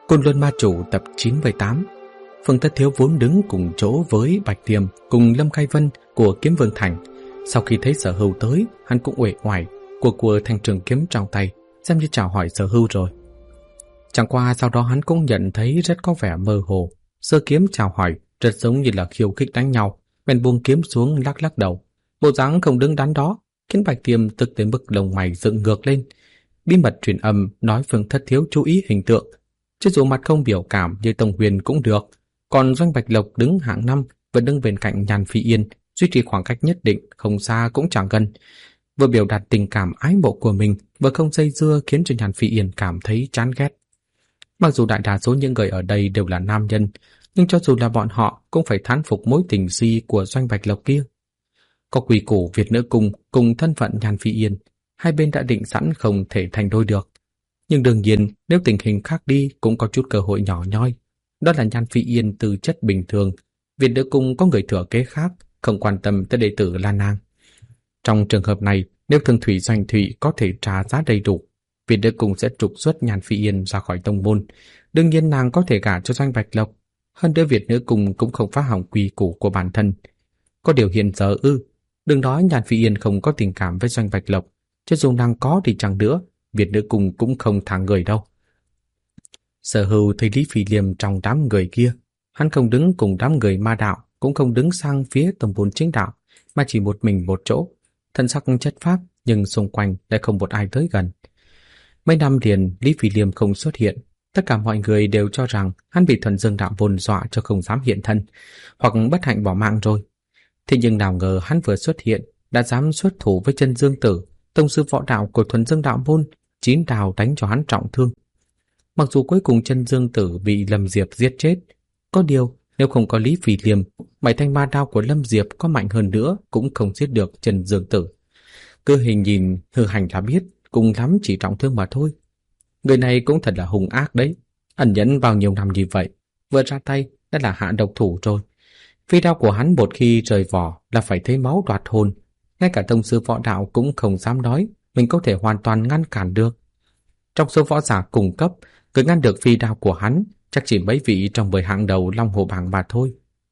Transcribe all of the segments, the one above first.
Côn Luân Ma Chủ tập 98. Phương Tất Thiếu vốn đứng cùng chỗ với Bạch Tiêm cùng Lâm Khai Vân của Kiếm Vương Thành. Sau khi thấy Sở Hưu tới, hắn cũng uể oải của thanh trường kiếm trong tay, xem như chào hỏi Sở Hưu rồi. Chẳng qua sau đó hắn cũng nhận thấy rất có vẻ mơ hồ. Sơ kiếm chào hỏi rất giống như là khiêu khích đánh nhau, bèn buông kiếm xuống lắc lắc đầu. Bộ dáng không đứng đắn đó khiến Bạch Tiêm tức tới mức lông mày dựng ngược lên. Bí mật truyền âm nói Phương Thất Thiếu chú ý hình tượng, chứ dù mặt không biểu cảm như Tông Huyền cũng được. Còn Doanh Bạch Lộc đứng hạng 5 vẫn đứng bên cạnh Nhan Phi Yên, duy trì khoảng cách nhất định, không xa cũng chẳng gần. Vừa biểu đạt tình cảm ái mộ của mình, vừa không dây dưa khiến cho Nhan Phi Yên cảm thấy chán ghét. Mặc dù đại đa số những người ở đây đều là nam nhân, nhưng cho dù là bọn họ cũng phải thán phục mối tình si của Doanh Bạch Lộc kia. Có quy củ Việt Nữ Cung cùng thân phận Nhan Phi Yên, hai bên đã định sẵn không thể thành đôi được. Nhưng đương nhiên nếu tình hình khác đi cũng có chút cơ hội nhỏ nhoi. Đó là Nhan Phi Yên tư chất bình thường, Việt Nữ Cung có người thừa kế khác, không quan tâm tới đệ tử Lan Nang. Trong trường hợp này, nếu Thương Thủy Doanh Thủy có thể trả giá đầy đủ, Việt Nữ Cung sẽ trục xuất Nhan Phi Yên ra khỏi tông môn. Đương nhiên nàng có thể gả cho Doanh Bạch Lộc. Hơn nữa Việt Nữ Cung cũng không phá hỏng quy củ của bản thân. Có điều hiện giờ đừng nói Nhan Phi Yên không có tình cảm với Doanh Bạch Lộc, chứ dù nàng có thì chẳng nữa, Việt Nữ Cung cũng không thả người đâu. Sở Hưu thấy Lý Phi Liêm trong đám người kia, hắn không đứng cùng đám người ma đạo, cũng không đứng sang phía tông môn chính đạo, mà chỉ một mình một chỗ, thân sắc chất phác, nhưng xung quanh lại không một ai tới gần. Mấy năm liền Lý Phi Liêm không xuất hiện, tất cả mọi người đều cho rằng hắn bị Thuần Dương Đạo Môn dọa cho không dám hiện thân, hoặc bất hạnh bỏ mạng rồi. Thế nhưng nào ngờ hắn vừa xuất hiện đã dám xuất thủ với Chân Dương Tử, tông sư võ đạo của Thuần Dương Đạo Môn, 9 đào đánh cho hắn trọng thương. Mặc dù cuối cùng Chân Dương Tử bị Lâm Diệp giết chết, có điều nếu không có Lý Phi Liêm, 7 thanh ma đao của Lâm Diệp có mạnh hơn nữa cũng không giết được Chân Dương Tử. Cơ hình nhìn hư hành là biết, cùng lắm chỉ trọng thương mà thôi. Người này cũng thật là hung ác đấy, ẩn nhẫn bao nhiêu năm như vậy, vừa ra tay đã là hạ độc thủ rồi. Phi đao của hắn một khi rời vỏ là phải thấy máu đoạt hồn, ngay cả tông sư võ đạo cũng không dám nói mình có thể hoàn toàn ngăn cản được. Trong số võ giả cùng cấp, người ngăn được phi đao của hắn chắc chỉ mấy vị trong 10 hạng đầu Long Hồ bảng mà thôi.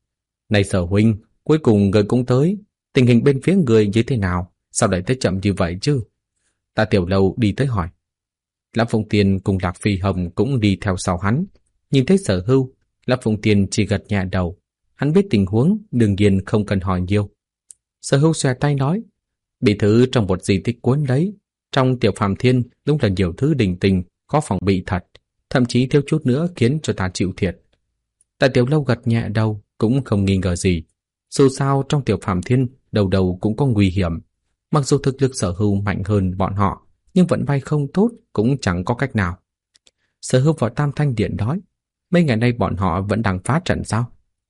Này Sở huynh, cuối cùng người cũng tới, tình hình bên phía người như thế nào, sao lại tới chậm như vậy chứ? Tạ Tiểu Lâu đi tới hỏi. Lã Phong Tiên cùng Lạc Phi Hồng cũng đi theo sau hắn. Nhìn thấy Sở Hưu, Lã Phong Tiên chỉ gật nhẹ đầu. Hắn biết tình huống, đương nhiên không cần hỏi nhiều. Sở Hưu xòe tay nói, bị thứ trong một di tích cuốn đấy, trong Tiểu Phàm Thiên đúng là nhiều thứ đình tình, có phòng bị thật, thậm chí thiếu chút nữa khiến cho ta chịu thiệt. Tạ Tiểu Lâu gật nhẹ đầu, cũng không nghi ngờ gì. Dù sao trong Tiểu Phàm Thiên đầu đầu cũng có nguy hiểm. Mặc dù thực lực Sở Hưu mạnh hơn bọn họ, nhưng vận may không tốt cũng chẳng có cách nào. Sở Hưu vào Tam Thanh Điện nói, mấy ngày nay bọn họ vẫn đang phá trận sao?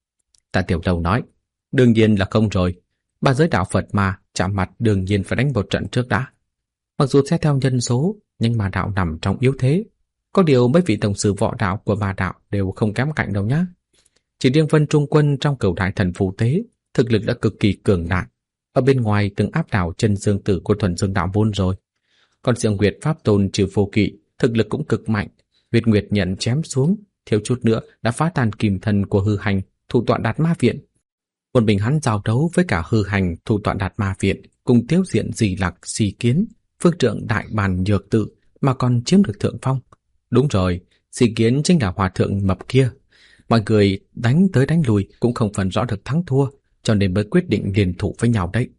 Tạ Tiểu Lâu nói, đương nhiên là không rồi. Ba giới đạo Phật mà chạm mặt đương nhiên phải đánh một trận trước đã. Mặc dù xét theo nhân số, nhưng ma đạo nằm trong yếu thế. Có điều mấy vị tổng sư võ đạo của ma đạo đều không kém cạnh đâu nhá. Chỉ riêng Vân Trung Quân trong Cửu Đại Thần Phù Tế, thực lực đã cực kỳ cường đại. Ở bên ngoài từng áp đảo Chân Dương Tử của Thuần Dương Đạo Môn rồi. Còn Diệu Nguyệt Pháp Tôn trừ vô kỵ, thực lực cũng cực mạnh. Việt Nguyệt nhận chém xuống, thiếu chút nữa đã phá tan kìm thân của hư hành, thủ tọa Đạt Ma Viện. Một mình hắn giao đấu với cả hư hành, thủ tọa Đạt Ma Viện, cùng tiêu diện Dì Lặc, Xì Kiến, phương trượng Đại Bàn Nhược Tự mà còn chiếm được thượng phong. Đúng rồi, Xì Kiến chính là hòa thượng mập kia. Mọi người đánh tới đánh lui cũng không phân rõ được thắng thua, cho nên mới quyết định liên thủ với nhau đấy.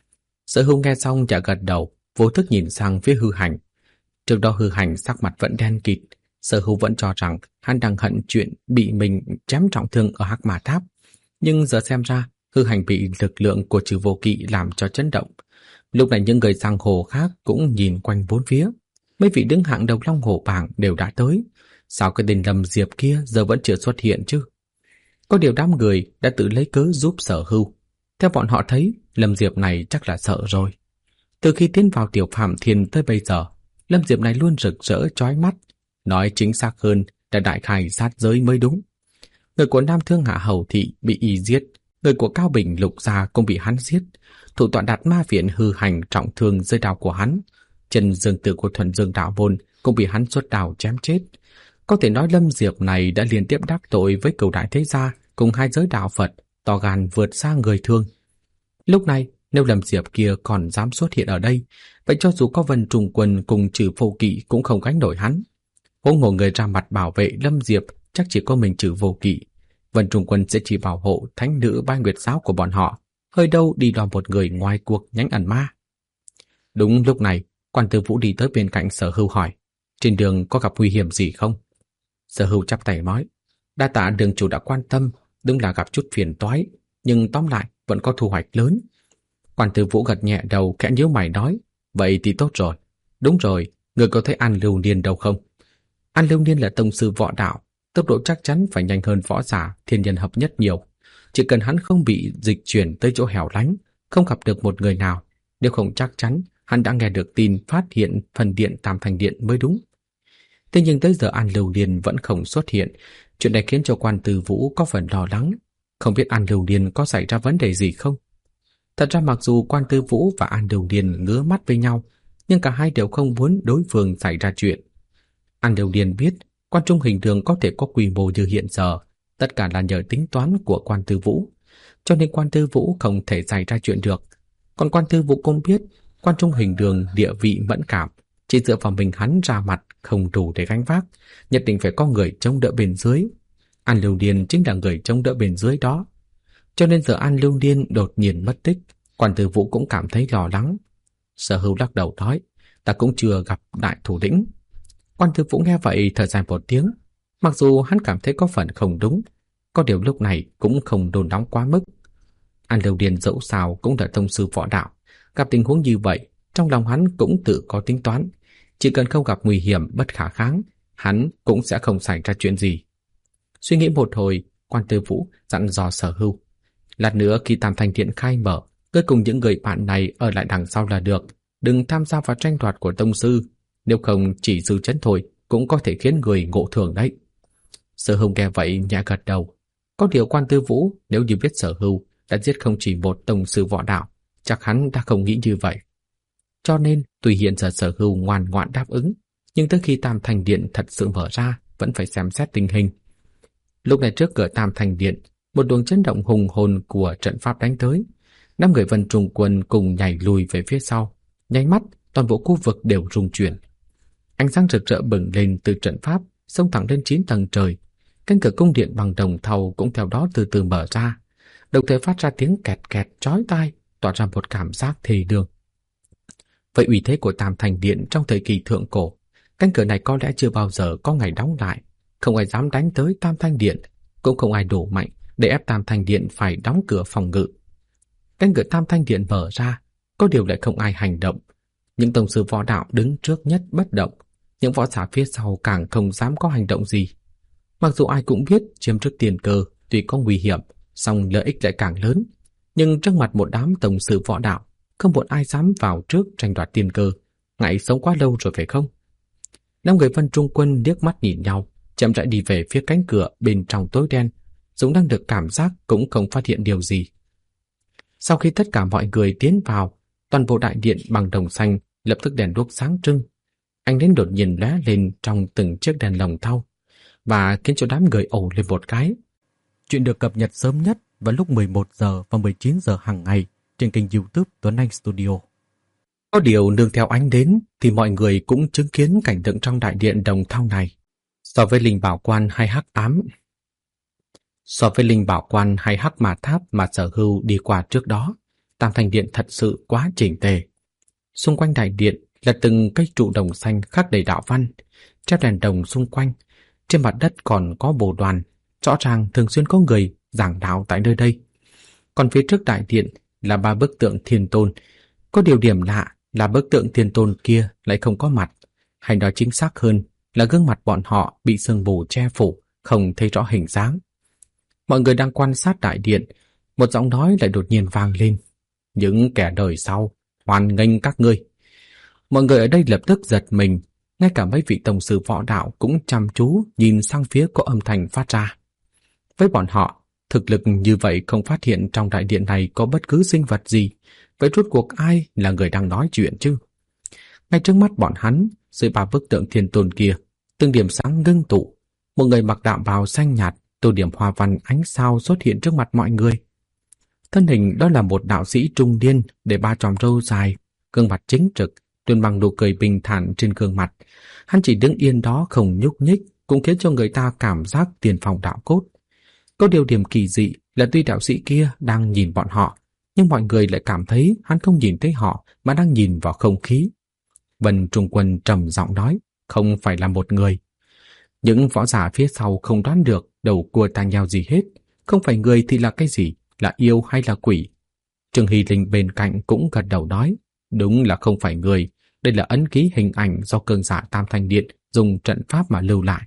Sở Hưu nghe xong chả gật đầu, vô thức nhìn sang phía hư hành. Trước đó hư hành sắc mặt vẫn đen kịt, Sở Hưu vẫn cho rằng hắn đang hận chuyện bị mình chém trọng thương ở Hắc Ma Tháp. Nhưng giờ xem ra, hư hành bị lực lượng của Trừ Vô Kỵ làm cho chấn động. Lúc này những người giang hồ khác cũng nhìn quanh bốn phía. Mấy vị đứng hạng đầu Long Hồ bảng đều đã tới. Sao cái tên Lâm Diệp kia giờ vẫn chưa xuất hiện chứ? Có điều đám người đã tự lấy cớ giúp Sở Hưu. Theo bọn họ thấy, Lâm Diệp này chắc là sợ rồi. Từ khi tiến vào Tiểu Phàm Thiên tới bây giờ, Lâm Diệp này luôn rực rỡ chói mắt. Nói chính xác hơn là đại khai sát giới mới đúng. Người của Nam Thương Hạ Hầu Thị bị y giết, người của Cao Bình Lục Gia cũng bị hắn giết. Thủ tọa Đạt Ma Viện hư hành trọng thương dưới đao của hắn. Chân Dương Tử của Thuần Dương Đạo Môn cũng bị hắn xuất đao chém chết. Có thể nói Lâm Diệp này đã liên tiếp đắc tội với Cửu Đại Thế Gia cùng hai giới đạo Phật, to gan vượt xa người thường. Lúc này, nếu Lâm Diệp kia còn dám xuất hiện ở đây, vậy cho dù có Vân Trung Quân cùng Trừ Vô Kỵ cũng không gánh nổi hắn. Huống hồ người ra mặt bảo vệ Lâm Diệp chắc chỉ có mình Trừ Vô Kỵ. Vân Trung Quân sẽ chỉ bảo hộ thánh nữ Bái Nguyệt giáo của bọn họ, hơi đâu đi đò một người ngoài cuộc nhánh ẩn ma. Đúng lúc này, Quan Tư Vũ đi tới bên cạnh Sở Hưu hỏi, trên đường có gặp nguy hiểm gì không? Sở Hưu chắp tay nói, đa tạ đường chủ đã quan tâm, đúng là gặp chút phiền toái, nhưng tóm lại vẫn có thu hoạch lớn. Quan Tư Vũ gật nhẹ đầu, khẽ nhíu mày nói, vậy thì tốt rồi. Đúng rồi, người có thấy An Lưu Niên đâu không? An Lưu Niên là tông sư võ đạo, tốc độ chắc chắn phải nhanh hơn võ giả thiên nhân hợp nhất nhiều. Chỉ cần hắn không bị dịch chuyển tới chỗ hẻo lánh, không gặp được một người nào, nếu không chắc chắn hắn đã nghe được tin phát hiện phần điện Tam Thành Điện mới đúng. Thế nhưng tới giờ An Lưu Niên vẫn không xuất hiện, chuyện này khiến cho Quan Tư Vũ có phần lo lắng, không biết An Lưu Niên có xảy ra vấn đề gì không. Thật ra mặc dù Quan Tư Vũ và An Lưu Niên ngứa mắt với nhau, nhưng cả hai đều không muốn đối phương xảy ra chuyện. An Lưu Niên biết Quan Trung Hình Đường có thể có quy mô như hiện giờ, tất cả là nhờ tính toán của Quan Tư Vũ, cho nên Quan Tư Vũ không thể xảy ra chuyện được. Còn Quan Tư Vũ cũng biết Quan Trung Hình Đường địa vị mẫn cảm, chỉ dựa vào mình hắn ra mặt không đủ để gánh vác, nhất định phải có người chống đỡ bên dưới. An Lưu Niên chính là người chống đỡ bên dưới đó. Cho nên giờ An Lưu Niên đột nhiên mất tích, Quan Tư Vũ cũng cảm thấy lo lắng. Sở Hưu lắc đầu nói, ta cũng chưa gặp đại thủ lĩnh. Quan Tư Vũ nghe vậy thở dài một tiếng, mặc dù hắn cảm thấy có phần không đúng, có điều lúc này cũng không đồn nóng quá mức. An Lưu Niên dẫu sao cũng là tông sư võ đạo, gặp tình huống như vậy, trong lòng hắn cũng tự có tính toán, chỉ cần không gặp nguy hiểm bất khả kháng, hắn cũng sẽ không xảy ra chuyện gì. Suy nghĩ một hồi, Quan Tư Vũ dặn dò Sở Hưu, lát nữa khi Tam Thành Điện khai mở, cứ cùng những người bạn này ở lại đằng sau là được, đừng tham gia vào tranh đoạt của tông sư, nếu không chỉ dư chấn thôi cũng có thể khiến người ngộ thường đấy. Sở Hưu nghe vậy nhẹ gật đầu. Có điều Quan Tư Vũ nếu như biết Sở Hưu đã giết không chỉ một tông sư võ đạo, chắc hắn đã không nghĩ như vậy. Cho nên tuy hiện giờ Sở Hưu ngoan ngoãn đáp ứng, nhưng tới khi Tam Thành Điện thật sự mở ra vẫn phải xem xét tình hình. Lúc này trước cửa Tam Thành Điện, một luồng chấn động hùng hồn của trận pháp đánh tới. 5 người Vân Trung Quân cùng nhảy lùi về phía sau, nháy mắt toàn bộ khu vực đều rung chuyển. Ánh sáng rực rỡ bừng lên từ trận pháp, xông thẳng lên 9 tầng trời. Cánh cửa cung điện bằng đồng thau cũng theo đó từ từ mở ra, đồng thời phát ra tiếng kẹt kẹt chói tai, tỏa ra một cảm giác thê lương. Vậy uy thế của Tam Thành Điện trong thời kỳ thượng cổ, cánh cửa này có lẽ chưa bao giờ có ngày đóng lại, không ai dám đánh tới Tam Thanh Điện, cũng không ai đủ mạnh để ép Tam Thanh Điện phải đóng cửa phòng ngự. Cánh cửa Tam Thanh Điện mở ra, có điều lại không ai hành động. Những tông sư võ đạo đứng trước nhất bất động, những võ giả phía sau càng không dám có hành động gì. Mặc dù ai cũng biết chiếm trước tiền cơ tuy có nguy hiểm, song lợi ích lại càng lớn, nhưng trước mặt một đám tông sư võ đạo, không một ai dám vào trước tranh đoạt tiền cơ, ngại sống quá lâu rồi phải không? 5 người Vân Trung Quân liếc mắt nhìn nhau, chậm rãi đi về phía cánh cửa bên trong tối đen, giống đang được cảm giác cũng không phát hiện điều gì. Sau khi tất cả mọi người tiến vào, toàn bộ đại điện bằng đồng xanh lập tức đèn đuốc sáng trưng. Ánh nến đột nhiên lóe lên trong từng chiếc đèn lồng thau và khiến cho đám người ồ lên một cái. Chuyện được cập nhật sớm nhất vào lúc 11 giờ và 19 giờ hàng ngày trên kênh YouTube Tuấn Anh Studio. Có điều nương theo ánh đến thì mọi người cũng chứng kiến cảnh tượng trong đại điện đồng thau này. So với linh bảo quan hay hắc mà tháp mà Sở Hưu đi qua trước đó, Tam Thành Điện thật sự quá chỉnh tề. Xung quanh đại điện là từng cây trụ đồng xanh khắc đầy đạo văn, treo đèn đồng xung quanh. Trên mặt đất còn có bồ đoàn, rõ ràng thường xuyên có người giảng đạo tại nơi đây. Còn phía trước đại điện là 3 bức tượng thiên tôn. Có điều điểm lạ là bức tượng thiên tôn kia lại không có mặt, hay nói chính xác hơn là gương mặt bọn họ bị sương mù che phủ, không thấy rõ hình dáng. Mọi người đang quan sát đại điện, một giọng nói lại đột nhiên vang lên. Những kẻ đời sau, hoan nghênh các ngươi. Mọi người ở đây lập tức giật mình, ngay cả mấy vị tông sư võ đạo cũng chăm chú nhìn sang phía có âm thanh phát ra. Với bọn họ, thực lực như vậy không phát hiện trong đại điện này có bất cứ sinh vật gì, vậy rốt cuộc ai là người đang nói chuyện chứ? Ngay trước mắt bọn hắn, dưới 3 bức tượng thiên tôn kia, từng điểm sáng ngưng tụ, một người mặc đạo bào xanh nhạt, tô điểm hoa văn ánh sao xuất hiện trước mặt mọi người. Thân hình đó là một đạo sĩ trung niên để ba chòm râu dài, gương mặt chính trực, tuyên bằng nụ cười bình thản trên gương mặt. Hắn chỉ đứng yên đó không nhúc nhích, cũng khiến cho người ta cảm giác tiền phong đạo cốt. Có điều điểm kỳ dị là tuy đạo sĩ kia đang nhìn bọn họ, nhưng mọi người lại cảm thấy hắn không nhìn thấy họ mà đang nhìn vào không khí. Vân Trung Quân trầm giọng nói, không phải là một người. Những võ giả phía sau không đoán được đầu cua tai nheo gì hết, không phải người thì là cái gì, là yêu hay là quỷ. Trương Hy Linh bên cạnh cũng gật đầu nói, đúng là không phải người, đây là ấn ký hình ảnh do cường giả Tam Thanh Điện dùng trận pháp mà lưu lại.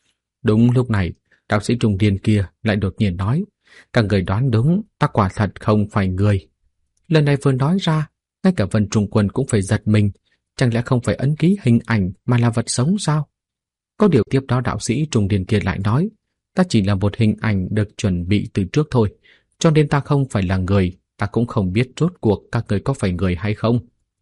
Đúng lúc này, đạo sĩ trung niên kia lại đột nhiên nói, các người đoán đúng, ta quả thật không phải người. Lần này vừa nói ra, ngay cả Vân Trung Quân cũng phải giật mình, chẳng lẽ không phải ấn ký hình ảnh mà là vật sống sao? Có điều tiếp đó đạo sĩ trung niên kia lại nói, ta chỉ là một hình ảnh được chuẩn bị từ trước thôi, cho nên ta không phải là người, ta cũng không biết rốt cuộc các người có phải người hay không.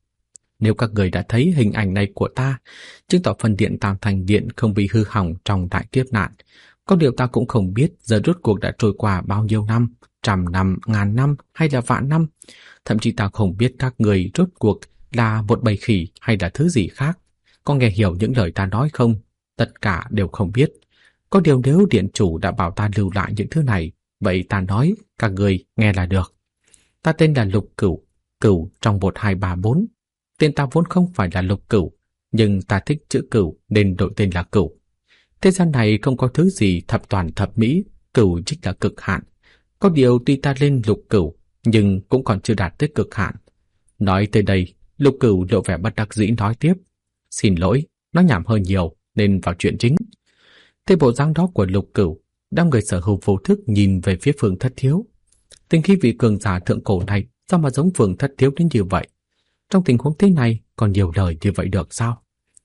Nếu các người đã thấy hình ảnh này của ta, chứng tỏ phần điện Tam Thanh Điện không bị hư hỏng trong đại kiếp nạn. Có điều ta cũng không biết giờ rốt cuộc đã trôi qua bao nhiêu năm, trăm năm, ngàn năm hay là vạn năm. Thậm chí ta không biết các người rốt cuộc là một bầy khỉ hay là thứ gì khác. Có nghe hiểu những lời ta nói không? Tất cả đều không biết. Có điều nếu điện chủ đã bảo ta lưu lại những thứ này, vậy ta nói các người nghe là được. Ta tên là Lục Cửu, Cửu trong 1234. Tên ta vốn không phải là Lục Cửu, nhưng ta thích chữ Cửu nên đổi tên là Cửu. Thế gian này không có thứ gì thập toàn thập mỹ, Cửu chính là cực hạn. Có điều tuy ta lên Lục Cửu, nhưng cũng còn chưa đạt tới cực hạn. Nói tới đây, Lục Cửu lộ vẻ bất đắc dĩ nói tiếp. Xin lỗi, nói nhảm hơi nhiều nên vào chuyện chính. Thế bộ dáng đó của Lục Cửu, đám người sở hữu vô thức nhìn về phía Phương Thất Thiếu. Tình khí vị cường giả thượng cổ này sao mà giống Phương Thất Thiếu đến như vậy? Trong tình huống thế này còn nhiều lời như vậy được sao?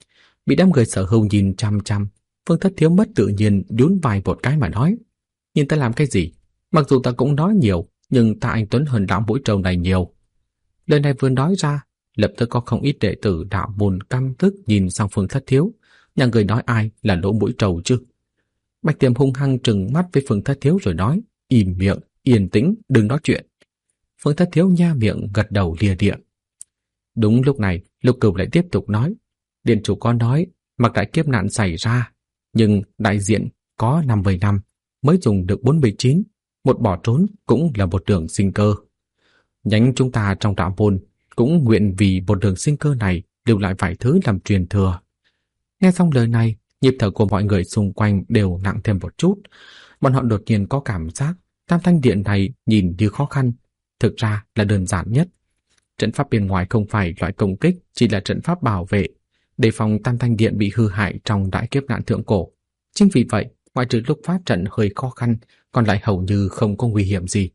Bị đám người sở hữu nhìn chăm chăm, Phương Thất Thiếu mất tự nhiên nhún vai một cái mà nói, nhìn ta làm cái gì? Mặc dù ta cũng nói nhiều, nhưng ta anh tuấn hơn lão mũi trâu này nhiều. Lời này vừa nói ra, lập tức có không ít đệ tử đạo môn căm tức nhìn sang Phương Thất Thiếu, nhà người nói ai là lỗ mũi trâu chứ? Bạch Tiềm hung hăng trừng mắt với Phương Thất Thiếu rồi nói, im miệng, yên tĩnh, đừng nói chuyện. Phương Thất Thiếu nha miệng gật đầu lìa địa. Đúng lúc này, Lục Cửu lại tiếp tục nói, điện chủ có nói, mặc đại kiếp nạn xảy ra, nhưng đại diện có 50 năm, mới dùng được 49, một bỏ trốn cũng là một đường sinh cơ. Nhánh chúng ta trong đạo môn cũng nguyện vì một đường sinh cơ này lưu lại vài thứ làm truyền thừa. Nghe xong lời này, nhịp thở của mọi người xung quanh đều nặng thêm một chút. Bọn họ đột nhiên có cảm giác Tam Thanh Điện này nhìn như khó khăn, thực ra là đơn giản nhất. Trận pháp bên ngoài không phải loại công kích, chỉ là trận pháp bảo vệ, đề phòng Tam Thanh Điện bị hư hại trong đại kiếp nạn thượng cổ. Chính vì vậy, ngoại trừ lúc phát trận hơi khó khăn, còn lại hầu như không có nguy hiểm gì.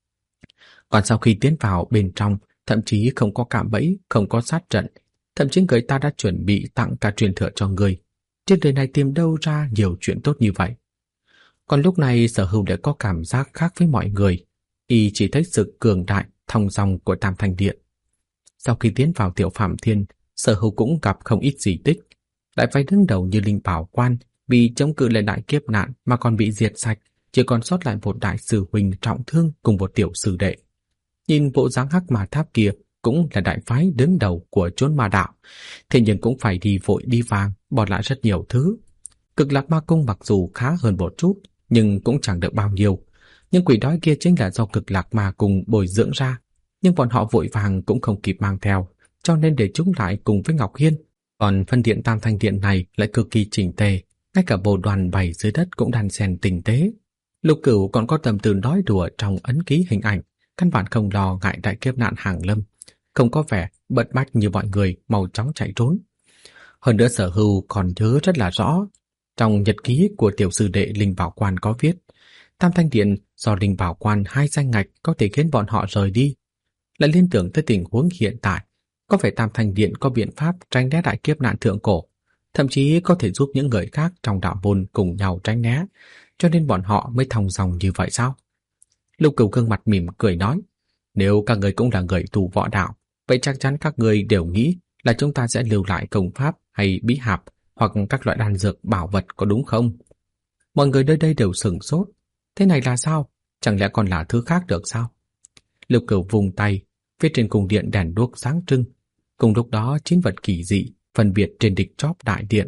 Còn sau khi tiến vào bên trong, thậm chí không có cạm bẫy, không có sát trận, thậm chí người ta đã chuẩn bị tặng cả truyền thừa cho người. Trên đời này tìm đâu ra nhiều chuyện tốt như vậy? Còn lúc này Sở Hữu đã có cảm giác khác với mọi người, y chỉ thấy sự cường đại, thong dong của Tam Thanh Điện. Sau khi tiến vào Tiểu Phạm Thiên, Sở Hữu cũng gặp không ít di tích. Đại phái đứng đầu như Linh Bảo Quan vì chống cự lại đại kiếp nạn mà còn bị diệt sạch, chỉ còn sót lại một đại sư huynh trọng thương cùng một tiểu sư đệ. Nhìn bộ dáng Hắc Ma Tháp kia cũng là đại phái đứng đầu của chốn ma đạo, thế nhưng cũng phải đi vội đi vàng, bỏ lại rất nhiều thứ. Cực Lạc Ma Cung mặc dù khá hơn một chút, nhưng cũng chẳng được bao nhiêu. Nhưng quỷ đói kia chính là do Cực Lạc Ma Cung bồi dưỡng ra, nhưng bọn họ vội vàng cũng không kịp mang theo, cho nên để chúng lại cùng với Ngọc Hiên. Còn phân điện Tam Thanh Điện này lại cực kỳ chỉnh tề, ngay cả bộ đoàn bày dưới đất cũng đan xen tinh tế. Lục Cửu còn có tâm tư nói đùa trong ấn ký hình ảnh, căn bản không lo ngại đại kiếp nạn hàng lâm, không có vẻ bận bách như mọi người mau chóng chạy trốn. Hơn nữa Sở Hữu còn nhớ rất là rõ, trong nhật ký của tiểu sư đệ Linh Bảo Quan có viết, Tam Thanh Điện do Linh Bảo Quan 2 danh ngạch có thể khiến bọn họ rời đi. Lại liên tưởng tới tình huống hiện tại, có phải Tam Thanh Điện có biện pháp tránh né đại kiếp nạn thượng cổ, thậm chí có thể giúp những người khác trong đạo môn cùng nhau tránh né, cho nên bọn họ mới thong dong như vậy sao? Lục Cửu gương mặt mỉm cười nói, nếu các người cũng là người tu võ đạo, vậy chắc chắn các người đều nghĩ là chúng ta sẽ lưu lại công pháp hay bí hạp hoặc các loại đan dược bảo vật có đúng không? Mọi người nơi đây đều sửng sốt. Thế này là sao? Chẳng lẽ còn là thứ khác được sao? Lục Cửu vùng tay, phía trên cung điện đèn đuốc sáng trưng. Cùng lúc đó 9 vật kỳ dị phân biệt trên đỉnh chóp đại điện.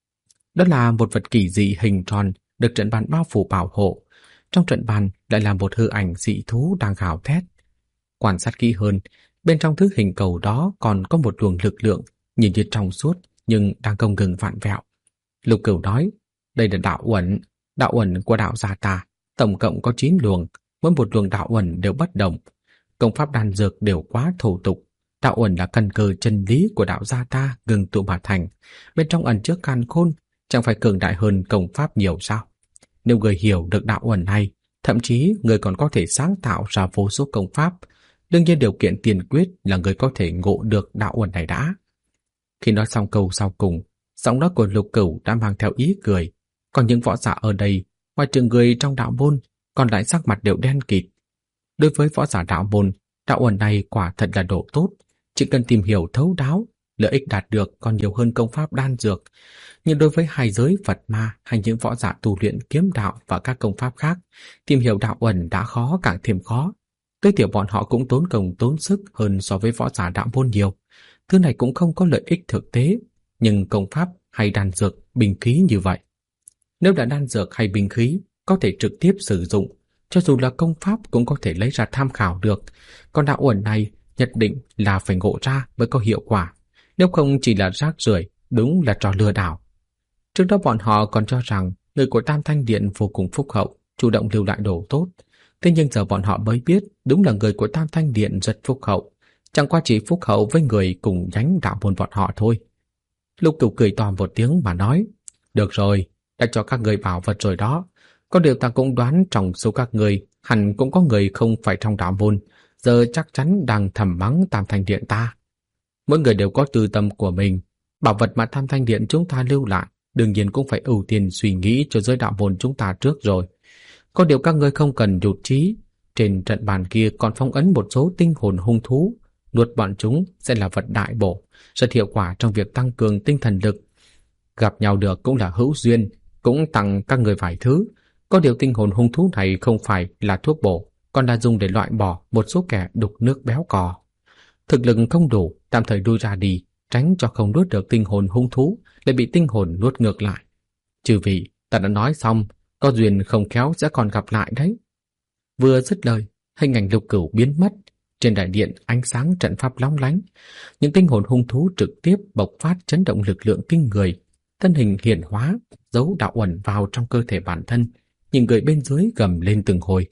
Đó là một vật kỳ dị hình tròn được trận bàn bao phủ bảo hộ. Trong trận bàn lại là một hư ảnh dị thú đang gào thét. Quan sát kỹ hơn, bên trong thứ hình cầu đó còn có một luồng lực lượng nhìn như trong suốt nhưng đang không ngừng vặn vẹo. Lục Cửu nói, đây là đạo uẩn của đạo gia ta, tổng cộng có 9 luồng, mỗi một luồng đạo uẩn đều bất đồng. Công pháp đan dược đều quá thô tục. Đạo uẩn là căn cơ chân lý của đạo gia ta ngừng tụ mà thành, bên trong ẩn chứa càn khôn, chẳng phải cường đại hơn công pháp nhiều sao? Nếu người hiểu được đạo uẩn này, thậm chí người còn có thể sáng tạo ra vô số công pháp. Đương nhiên điều kiện tiền quyết là người có thể ngộ được đạo uẩn này đã. Khi nói xong câu sau cùng, giọng nói của Lục Cửu đã mang theo ý cười. Còn những võ giả ở đây, ngoài trừ người trong đạo môn, còn lại sắc mặt đều đen kịt. Đối với võ giả đạo môn, đạo uẩn này quả thật là đồ tốt, chỉ cần tìm hiểu thấu đáo, lợi ích đạt được còn nhiều hơn công pháp đan dược. Nhưng đối với hai giới Phật ma hay những võ giả tu luyện kiếm đạo và các công pháp khác, tìm hiểu đạo uẩn đã khó càng thêm khó. Tối thiểu bọn họ cũng tốn công tốn sức hơn so với võ giả đạo môn nhiều. Thứ này cũng không có lợi ích thực tế, nhưng công pháp hay đan dược, binh khí như vậy. Nếu đã đan dược hay binh khí có thể trực tiếp sử dụng, cho dù là công pháp cũng có thể lấy ra tham khảo được. Còn đạo uẩn này nhất định là phải ngộ ra mới có hiệu quả. Nếu không chỉ là rác rưởi, đúng là trò lừa đảo. Trước đó bọn họ còn cho rằng người của Tam Thanh Điện vô cùng phúc hậu, chủ động lưu lại đồ tốt. Thế nhưng giờ bọn họ mới biết đúng là người của Tam Thanh Điện rất phúc hậu. Chẳng qua chỉ phúc hậu với người cùng nhánh đạo môn bọn họ thôi. Lục Cửu cười to một tiếng mà nói, được rồi, đã cho các người bảo vật rồi đó. Có điều ta cũng đoán trong số các người hẳn cũng có người không phải trong đạo môn, giờ chắc chắn đang thầm mắng Tam Thanh Điện ta. Mỗi người đều có tư tâm của mình. Bảo vật mà Tam Thanh Điện chúng ta lưu lại đương nhiên cũng phải ưu tiên suy nghĩ cho giới đạo môn chúng ta trước rồi. Có điều các ngươi không cần nhụt chí. Trên trận bàn kia còn phong ấn một số tinh hồn hung thú. Nuốt bọn chúng sẽ là vật đại bổ, rất hiệu quả trong việc tăng cường tinh thần lực. Gặp nhau được cũng là hữu duyên, cũng tặng các người vài thứ. Có điều tinh hồn hung thú này không phải là thuốc bổ, còn là dùng để loại bỏ một số kẻ đục nước béo cò. Thực lực không đủ, tạm thời lui ra đi, tránh cho không nuốt được tinh hồn hung thú, để bị tinh hồn nuốt ngược lại. Chư vị, ta đã nói xong, có duyên không khéo sẽ còn gặp lại đấy. Vừa dứt lời, hình ảnh Lục Cửu biến mất. Trên đại điện ánh sáng trận pháp lóng lánh, những tinh hồn hung thú trực tiếp bộc phát chấn động lực lượng kinh người, thân hình hiện hóa, giấu đạo uẩn vào trong cơ thể bản thân, nhìn người bên dưới gầm lên từng hồi.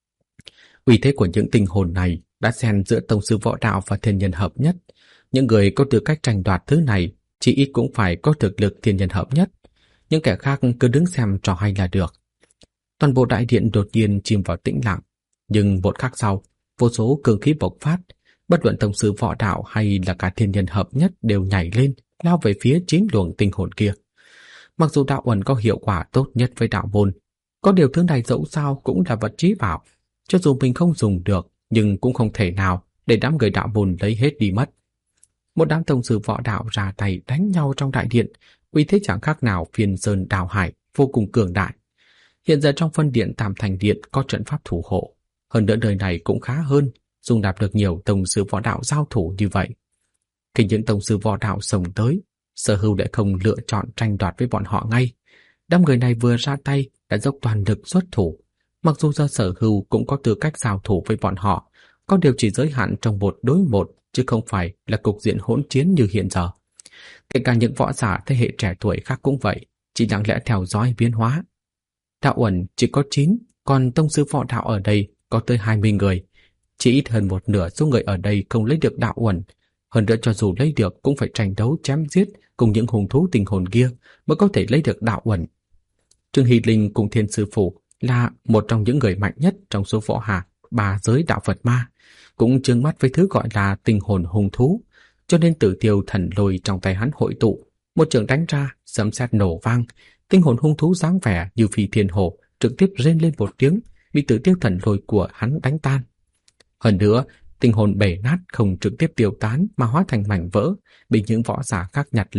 Uy thế của những tinh hồn này đã xen giữa tông sư võ đạo và thiên nhân hợp nhất. Những người có tư cách tranh đoạt thứ này chỉ ít cũng phải có thực lực thiên nhân hợp nhất. Những kẻ khác cứ đứng xem trò hay là được. Toàn bộ đại điện đột nhiên chìm vào tĩnh lặng, nhưng một khắc sau, vô số cường khí bộc phát, bất luận tông sư võ đạo hay là cả thiên nhân hợp nhất đều nhảy lên, lao về phía chính luồng tinh hồn kia. Mặc dù đạo uẩn có hiệu quả tốt nhất với đạo môn, có điều thứ này dẫu sao cũng là vật chí bảo, cho dù mình không dùng được, nhưng cũng không thể nào để đám người đạo môn lấy hết đi mất. Một đám tông sư võ đạo ra tay đánh nhau trong đại điện, uy thế chẳng khác nào Phiên Sơn Đào Hải, vô cùng cường đại. Hiện giờ trong phân điện Tam Thành Điện có trận pháp thủ hộ, hơn nữa đời này cũng khá hơn, dung nạp được nhiều tông sư võ đạo giao thủ như vậy. Khi những tông sư võ đạo xông tới, Sở Hưu đã không lựa chọn tranh đoạt với bọn họ ngay. Đám người này vừa ra tay đã dốc toàn lực xuất thủ. Mặc dù giờ Sở Hưu cũng có tư cách giao thủ với bọn họ, có điều chỉ giới hạn trong 1 đối 1, chứ không phải là cục diện hỗn chiến như hiện giờ. Kể cả những võ giả thế hệ trẻ tuổi khác cũng vậy, chỉ lặng lẽ theo dõi biến hóa. Đạo uẩn chỉ có 9, còn tông sư võ đạo ở đây có tới 20 người. Chỉ ít hơn một nửa số người ở đây không lấy được đạo uẩn. Hơn nữa cho dù lấy được cũng phải tranh đấu chém giết cùng những hung thú tinh hồn kia mới có thể lấy được đạo uẩn. Trương Hy Linh cùng Thiên Sư Phụ là một trong những người mạnh nhất trong số võ hà 3 giới đạo Phật ma, cũng chướng mắt với thứ gọi là tinh hồn hung thú, cho nên Tử Tiêu Thần Lôi trong tay hắn hội tụ, một trường đánh ra, sấm sét nổ vang, tinh hồn hung thú dáng vẻ như phi thiên hổ trực tiếp rên lên một tiếng, bị Tử Tiêu Thần Lôi của hắn đánh tan. Hơn nữa, tinh hồn bể nát không trực tiếp tiêu tán mà hóa thành mảnh vỡ, bị những võ giả khác nhặt lấy.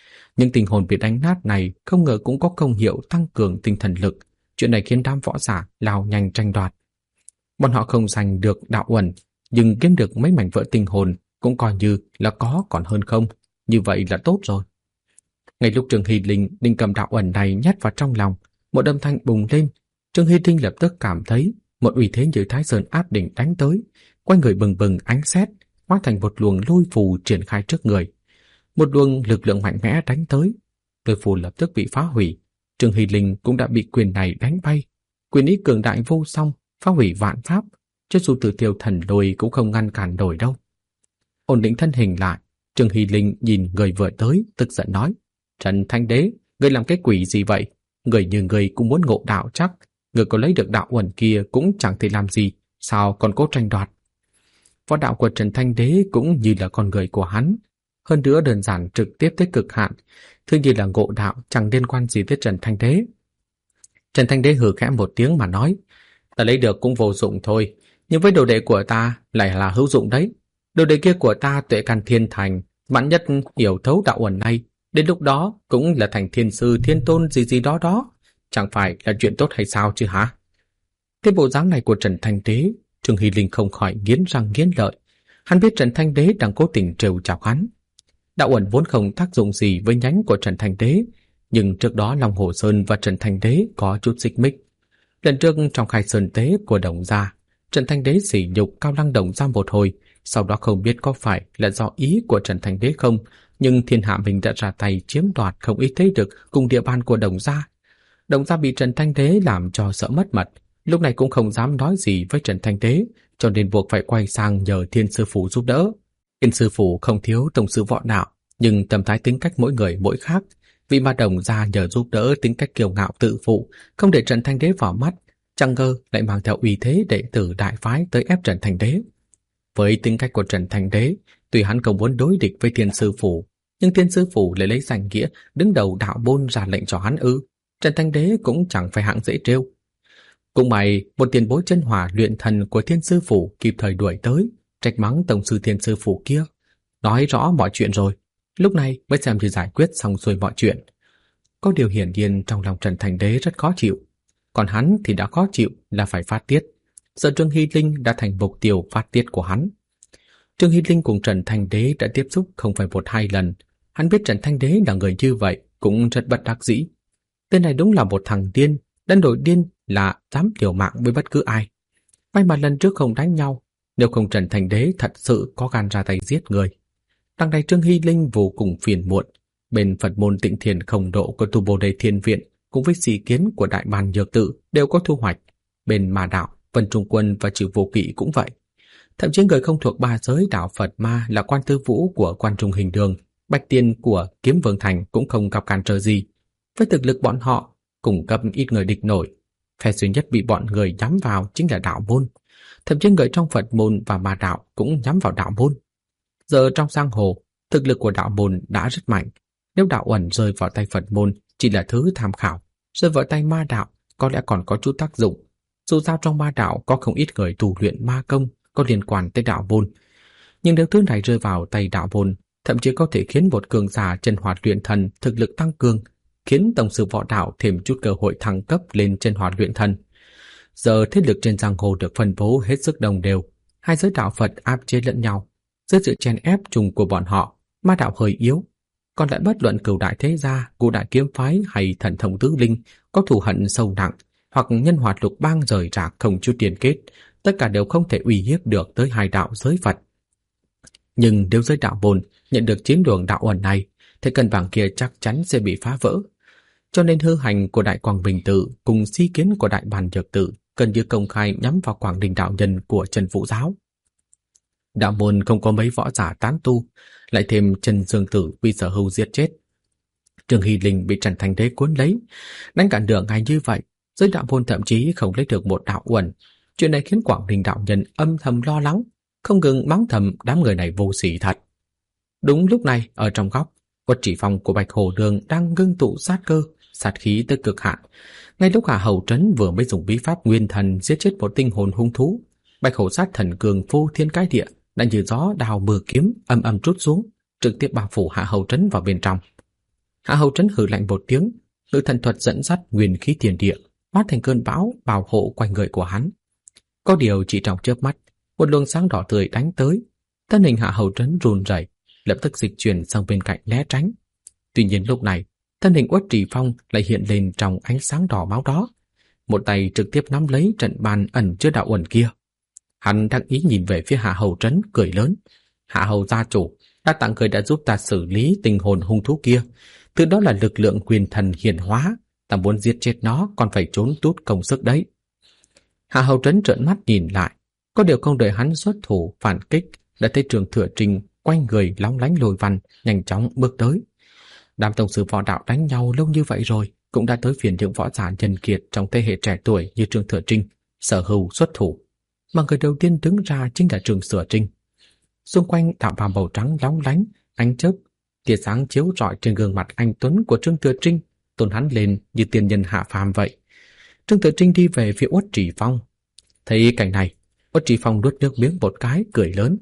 Những tinh hồn bị đánh nát này không ngờ cũng có công hiệu tăng cường tinh thần lực. Chuyện này khiến đám võ giả lao nhanh tranh đoạt. Bọn họ không giành được đạo uẩn, nhưng kiếm được mấy mảnh vỡ tinh hồn cũng coi như là có còn hơn không. Như vậy là tốt rồi. Ngay lúc Trương Hy Linh định cầm đạo uẩn này nhét vào trong lòng, một âm thanh bùng lên. Trương Hy Linh lập tức cảm thấy một uy thế như Thái Sơn áp đỉnh đánh tới, quanh người bừng bừng ánh sét, hóa thành một luồng lôi phù triển khai trước người. Một luồng lực lượng mạnh mẽ đánh tới, lôi phù lập tức bị phá hủy. Trương Hy Linh cũng đã bị quyền này đánh bay. Quyền ý cường đại vô song, phá hủy vạn pháp, cho dù Tử Tiêu Thần Lôi cũng không ngăn cản nổi đâu. Ổn định thân hình lại, Trương Hy Linh nhìn người vừa tới, tức giận nói: Trần Thanh Đế, ngươi làm cái quỷ gì vậy? Người như ngươi cũng muốn ngộ đạo chắc, người có lấy được đạo uẩn kia cũng chẳng thể làm gì, sao còn cố tranh đoạt? Võ đạo của Trần Thanh Đế cũng như là con người của hắn, hơn nữa đơn giản trực tiếp tới cực hạn, thứ như là ngộ đạo chẳng liên quan gì tới Trần Thanh Đế. Trần Thanh Đế hừ khẽ một tiếng mà nói: Ta lấy được cũng vô dụng thôi, nhưng với đồ đệ của ta lại là hữu dụng đấy. Đồ đệ kia của ta tuệ căn thiên thành, mạnh nhất hiểu thấu đạo uẩn này, đến lúc đó cũng là thành thiên sư thiên tôn gì gì đó đó, chẳng phải là chuyện tốt hay sao chứ hả? Cái bộ dáng này của Trần Thanh Đế, Trương Hy Linh không khỏi nghiến răng nghiến lợi. Hắn biết Trần Thanh Đế đang cố tình trêu chọc hắn. Đạo uẩn vốn không tác dụng gì với nhánh của Trần Thanh Đế, nhưng trước đó Long Hồ Sơn và Trần Thanh Đế có chút xích mích. Lần trước trong khai sơn tế của Đồng gia, Trần Thanh Đế sỉ nhục Cao Lăng Đồng gia một hồi, sau đó không biết có phải là do ý của Trần Thanh Đế không, nhưng thiên hạ mình đã ra tay chiếm đoạt không ít thế lực cùng địa bàn của Đồng gia. Đồng gia bị Trần Thanh Đế làm cho sợ mất mật, lúc này cũng không dám nói gì với Trần Thanh Đế, cho nên buộc phải quay sang nhờ Thiên Sư Phủ giúp đỡ. Thiên Sư Phủ không thiếu tông sư võ đạo, nhưng tâm thái tính cách mỗi người mỗi khác. Vị mà Đồng gia nhờ giúp đỡ tính cách kiêu ngạo tự phụ, không để Trần Thanh Đế vào mắt, chẳng ngờ lại mang theo uy thế đệ tử đại phái tới ép Trần Thanh Đế. Với tính cách của Trần Thanh Đế, tuy hắn không muốn đối địch với Thiên Sư Phủ, nhưng Thiên Sư Phủ lại lấy danh nghĩa đứng đầu đạo môn ra lệnh cho hắn ư? Trần Thanh Đế cũng chẳng phải hạng dễ trêu. Cũng may một tiền bối chân hỏa luyện thần của Thiên Sư Phủ kịp thời đuổi tới, trách mắng tổng sư Thiên Sư Phủ kia, nói rõ mọi chuyện rồi. Lúc này mới xem như giải quyết xong xuôi mọi chuyện. Có điều hiển nhiên trong lòng Trần Thanh Đế rất khó chịu, còn hắn thì đã khó chịu là phải phát tiết. Giờ Trương Hy Linh đã thành mục tiêu phát tiết của hắn. Trương Hy Linh cùng Trần Thanh Đế đã tiếp xúc không phải một hai lần. Hắn biết Trần Thanh Đế là người như vậy cũng rất bất đắc dĩ. Tên này đúng là một thằng điên, đánh đổi điên là dám liều mạng với bất cứ ai. May mà lần trước không đánh nhau, nếu không Trần Thanh Đế thật sự có gan ra tay giết người. Đằng này Trương Hy Linh vô cùng phiền muộn. Bên Phật môn Tịnh Thiền Không Độ của Tu Bồ Đề Thiên Viện cùng với sĩ kiến của Đại Bàn Nhược Tự đều có thu hoạch. Bên Ma Đạo, Vân Trung Quân và Trừ Vô Kỵ cũng vậy. Thậm chí người không thuộc ba giới đạo Phật Ma là Quan Tư Vũ của Quan Trung Hình Đường, Bạch Tiên của Kiếm Vương Thành cũng không gặp cản trở gì. Với thực lực bọn họ, cùng cấp ít người địch nổi. Phe duy nhất bị bọn người nhắm vào chính là đạo môn. Thậm chí người trong Phật môn và Ma Đạo cũng nhắm vào đạo môn. Giờ trong giang hồ, thực lực của đạo môn đã rất mạnh. Nếu đạo uẩn rơi vào tay Phật môn chỉ là thứ tham khảo, rơi vào tay Ma Đạo có lẽ còn có chút tác dụng. Dù sao trong Ma Đạo có không ít người tu luyện ma công có liên quan tới đạo môn. Nhưng nếu thứ này rơi vào tay đạo môn, thậm chí có thể khiến một cường giả chân hỏa luyện thần thực lực tăng cường, khiến tổng sư võ đạo thêm chút cơ hội thăng cấp lên chân hỏa luyện thần. Giờ thế lực trên giang hồ được phân bố hết sức đồng đều, hai giới đạo Phật áp chế lẫn nhau. Dưới sự chen ép chung của bọn họ, Ma Đạo hơi yếu, còn lại bất luận Cửu Đại Thế Gia, Ngũ Đại Kiếm Phái hay Thần Thông Tứ Linh có thù hận sâu nặng, hoặc nhân hoạt lục bang rời rạc không chút liên kết, tất cả đều không thể uy hiếp được tới hai đạo giới Phật. Nhưng nếu giới đạo môn nhận được chiến đường đạo uẩn này, thì cân bằng kia chắc chắn sẽ bị phá vỡ. Cho nên hư hành của Đại Quang Bình Tự cùng si kiến của Đại Bàn Nhược Tự cần như công khai nhắm vào Quảng Đình đạo nhân của Trần Vũ Giáo. Đạo môn không có mấy võ giả tán tu, lại thêm Trần Dương Tử bị Sở Hưu giết chết. Trương Hy Linh bị Trần Thanh Đế cuốn lấy, đánh cả nửa ngày như vậy, giới đạo môn thậm chí không lấy được một đạo uẩn. Chuyện này khiến Quảng Đình đạo nhân âm thầm lo lắng, không ngừng mắng thầm đám người này vô sỉ thật. Đúng lúc này, ở trong góc, Quất Chỉ Phong của Bạch Hồ Đường đang ngưng tụ sát cơ, sát khí tới cực hạn. Ngay lúc Hà Hầu Trấn vừa mới dùng bí pháp Nguyên Thần giết chết một tinh hồn hung thú, Bạch Hổ Sát Thần cường phô thiên cái địa đã như gió đào mưa kiếm âm âm trút xuống, trực tiếp bao phủ Hạ Hầu Trấn vào bên trong. Hạ Hầu Trấn hừ lạnh một tiếng, ngự thần thuật dẫn dắt nguyên khí thiên địa, hóa thành cơn bão bảo hộ quanh người của hắn. Có điều chỉ trong chớp mắt, một luồng sáng đỏ tươi đánh tới, thân hình Hạ Hầu Trấn run rẩy, lập tức dịch chuyển sang bên cạnh né tránh. Tuy nhiên lúc này, thân hình Uất Trì Phong lại hiện lên trong ánh sáng đỏ máu đó, một tay trực tiếp nắm lấy trận bàn ẩn chứa đạo uẩn kia. Hắn đắc ý nhìn về phía Hạ Hầu Trấn, cười lớn: "Hạ Hầu gia chủ, đã tặng người đã giúp ta xử lý tình hồn hung thú kia, thứ đó là lực lượng quyền thần hiển hóa, ta muốn giết chết nó còn phải trốn tút công sức đấy." Hạ Hầu Trấn trợn mắt nhìn lại, có điều không đợi hắn xuất thủ phản kích, đã thấy Trường Thừa Trinh quanh người lóng lánh lôi văn nhanh chóng bước tới. Đám tông sư võ đạo đánh nhau lâu như vậy rồi, cũng đã tới phiền những võ giả nhân kiệt trong thế hệ trẻ tuổi như Trường Thừa Trinh, Sở Hưu xuất thủ, mà người đầu tiên đứng ra chính là Trường Sở Trinh. Xung quanh đạo bào màu trắng lóng lánh, ánh chớp, tia sáng chiếu rọi trên gương mặt anh tuấn của Trương Thừa Trinh, tôn hắn lên như tiên nhân hạ phàm vậy. Trương Thừa Trinh đi về phía Uất Trì Phong. Thấy cảnh này, Uất Trì Phong nuốt nước miếng một cái, cười lớn: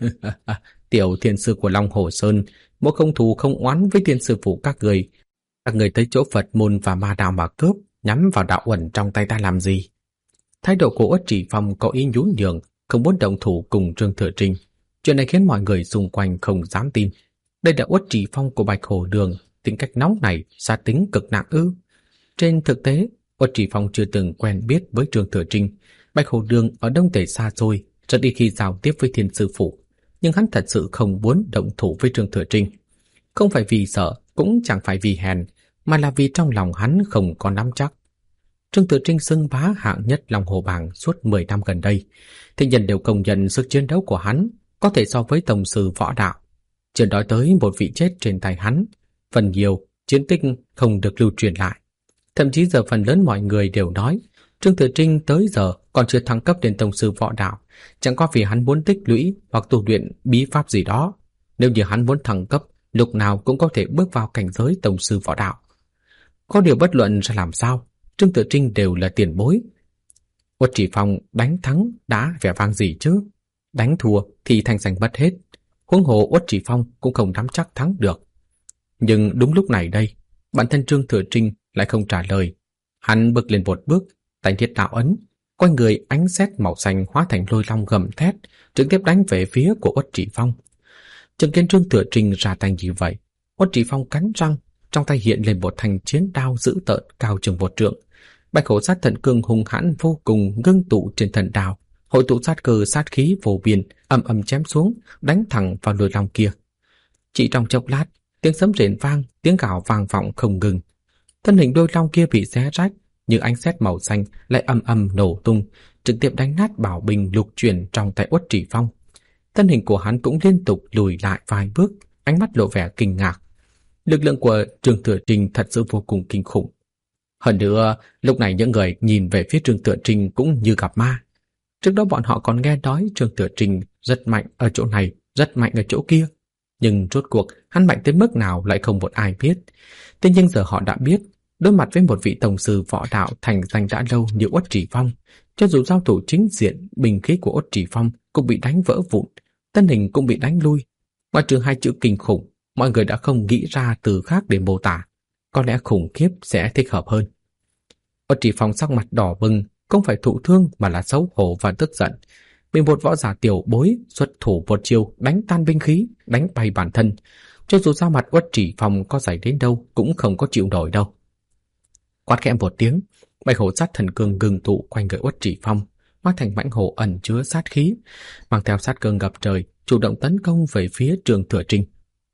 "Tiểu thiên sư của Long Hồ Sơn, mỗi không thù không oán với thiên sư phụ các người tới chỗ Phật môn và ma đạo mà cướp, nhắm vào đạo uẩn trong tay ta làm gì?" Thái độ của Uất Trì Phong có ý nhún nhường, không muốn động thủ cùng Trương Thừa Trinh. Chuyện này khiến mọi người xung quanh không dám tin. Đây là Uất Trì Phong của Bạch Hổ Đường, tính cách nóng này, xa tính cực nặng ư? Trên thực tế, Uất Trì Phong chưa từng quen biết với Trương Thừa Trinh. Bạch Hổ Đường ở Đông Tề xa xôi, rất ít khi giao tiếp với thiên sư phụ, nhưng hắn thật sự không muốn động thủ với Trương Thừa Trinh. Không phải vì sợ, cũng chẳng phải vì hèn, mà là vì trong lòng hắn không có nắm chắc. Trương Thừa Trinh xưng bá hạng nhất Long Hồ Bảng suốt 10 năm gần đây, thế nhân đều công nhận sức chiến đấu của hắn có thể so với tổng sư võ đạo. Chưa nói tới một vị chết trên tay hắn, phần nhiều chiến tích không được lưu truyền lại. Thậm chí giờ phần lớn mọi người đều nói Trương Thừa Trinh tới giờ còn chưa thăng cấp đến tổng sư võ đạo, chẳng qua vì hắn muốn tích lũy hoặc tu luyện bí pháp gì đó. Nếu như hắn muốn thăng cấp, lúc nào cũng có thể bước vào cảnh giới tổng sư võ đạo. Có điều bất luận ra làm sao, Trương Thừa Trinh đều là tiền bối. Uất Trì Phong đánh thắng đã vẻ vang gì chứ? Đánh thua thì thành danh mất hết. Huống hồ Uất Trì Phong cũng không nắm chắc thắng được. Nhưng đúng lúc này đây, bản thân Trương Thừa Trinh lại không trả lời. Hắn bước lên một bước, tay thiết đạo ấn, quanh người ánh sét màu xanh hóa thành lôi long gầm thét, trực tiếp đánh về phía của Uất Trì Phong. Chứng kiến Trương Thừa Trinh ra tay như vậy, Uất Trì Phong cắn răng, trong tay hiện lên một thanh chiến đao dữ tợn cao chừng 1 trượng. Bạch Hổ Sát Thần Cương hung hãn vô cùng ngưng tụ trên thần đao, hội tụ sát cơ sát khí vô biên, ầm ầm chém xuống, đánh thẳng vào lôi long kia. Chỉ trong chốc lát, tiếng sấm rền vang, tiếng gào vang vọng không ngừng. Thân hình đôi long kia bị xé rách, nhưng ánh sét màu xanh lại ầm ầm nổ tung, trực tiếp đánh nát bảo bình lục chuyển trong tay Uất Trì Phong. Thân hình của hắn cũng liên tục lùi lại vài bước, ánh mắt lộ vẻ kinh ngạc. Lực lượng của Trương Thừa Trinh thật sự vô cùng kinh khủng. Hơn nữa, lúc này những người nhìn về phía Trương Thừa Trinh cũng như gặp ma. Trước đó bọn họ còn nghe nói Trương Thừa Trinh rất mạnh ở chỗ này, rất mạnh ở chỗ kia. Nhưng rốt cuộc hắn mạnh tới mức nào lại không một ai biết. Thế nhưng giờ họ đã biết, đối mặt với một vị tổng sư võ đạo thành danh đã lâu như Uất Trì Phong, cho dù giao thủ chính diện, binh khí của Uất Trì Phong cũng bị đánh vỡ vụn, thân hình cũng bị đánh lui. Ngoài trừ 2 chữ kinh khủng, mọi người đã không nghĩ ra từ khác để mô tả. Có lẽ khủng khiếp sẽ thích hợp hơn. Uất Trì Phong sắc mặt đỏ bừng, không phải thụ thương mà là xấu hổ và tức giận. Vì một võ giả tiểu bối xuất thủ một chiêu đánh tan binh khí, đánh bay bản thân, cho dù da mặt Uất Trì Phong có dày đến đâu cũng không có chịu nổi đâu. Quát khẽ một tiếng, Bạch Hổ Sát Thần Cương ngưng tụ quanh người Uất Trì Phong, hóa thành mãnh hổ ẩn chứa sát khí, mang theo sát cơ ngập trời, chủ động tấn công về phía Trương Thừa Trinh.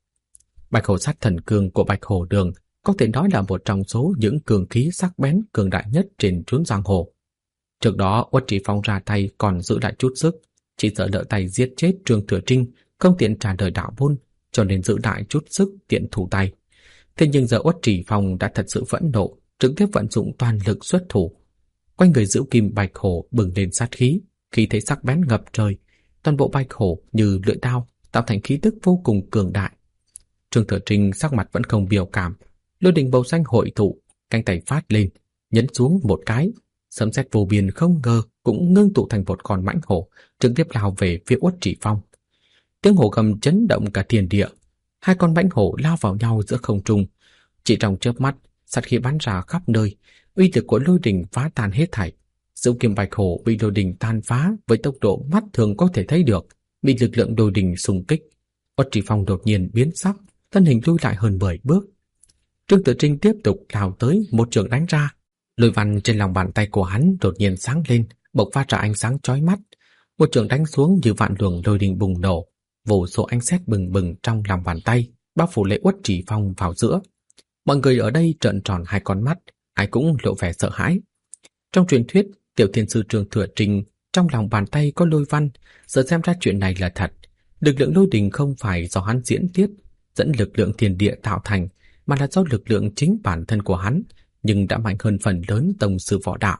Bạch Hổ Sát Thần Cương của Bạch Hổ Đường có thể nói là một trong số những cường khí sắc bén cường đại nhất trên chốn giang hồ. Trước đó Uất Trì Phong ra tay còn giữ lại chút sức, chỉ sợ lỡ tay giết chết Trương Thừa Trinh, không tiện trả lời đạo môn, cho nên giữ lại chút sức tiện thủ tay. Thế nhưng giờ Uất Trì Phong đã thật sự phẫn nộ, trực tiếp vận dụng toàn lực xuất thủ. Quanh người giữ kim bạch hổ bừng lên sát khí, khí thế sắc bén ngập trời, toàn bộ bạch hổ như lưỡi đao, tạo thành khí tức vô cùng cường đại. Trương Thừa Trinh sắc mặt vẫn không biểu cảm, lôi đình bầu xanh hội tụ, cánh tay phát lên, nhấn xuống một cái, sấm sét vô biên không ngờ cũng ngưng tụ thành một con mãnh hổ, trực tiếp lao về phía Uất Trì Phong. Tiếng hổ gầm chấn động cả thiên địa, 2 con mãnh hổ lao vào nhau giữa không trung. Chỉ trong chớp mắt, sát khí bắn ra khắp nơi, uy lực của lôi đình phá tan hết thảy. Sửu kiếm bạch hổ bị lôi đình tan phá với tốc độ mắt thường có thể thấy được, bị lực lượng lôi đình xung kích. Uất Trì Phong đột nhiên biến sắc, thân hình lui lại hơn 10 bước. Trương Tử Trinh tiếp tục lao tới, một trường đánh ra. Lôi văn trên lòng bàn tay của hắn đột nhiên sáng lên, bộc phát ra ánh sáng chói mắt. Một trường đánh xuống như vạn luồng lôi đình bùng nổ, vô số ánh sét bừng bừng trong lòng bàn tay, bao phủ lấy Uất Trì Phong vào giữa. Mọi người ở đây trợn tròn hai con mắt, ai cũng lộ vẻ sợ hãi. Trong truyền thuyết, tiểu thiên sư Trương Thừa Trinh trong lòng bàn tay có lôi văn, giờ xem ra chuyện này là thật. Lực lượng lôi đình không phải do hắn diễn tiết, dẫn lực lượng thiên địa tạo thành, mà là do lực lượng chính bản thân của hắn, nhưng đã mạnh hơn phần lớn tông sư võ đạo.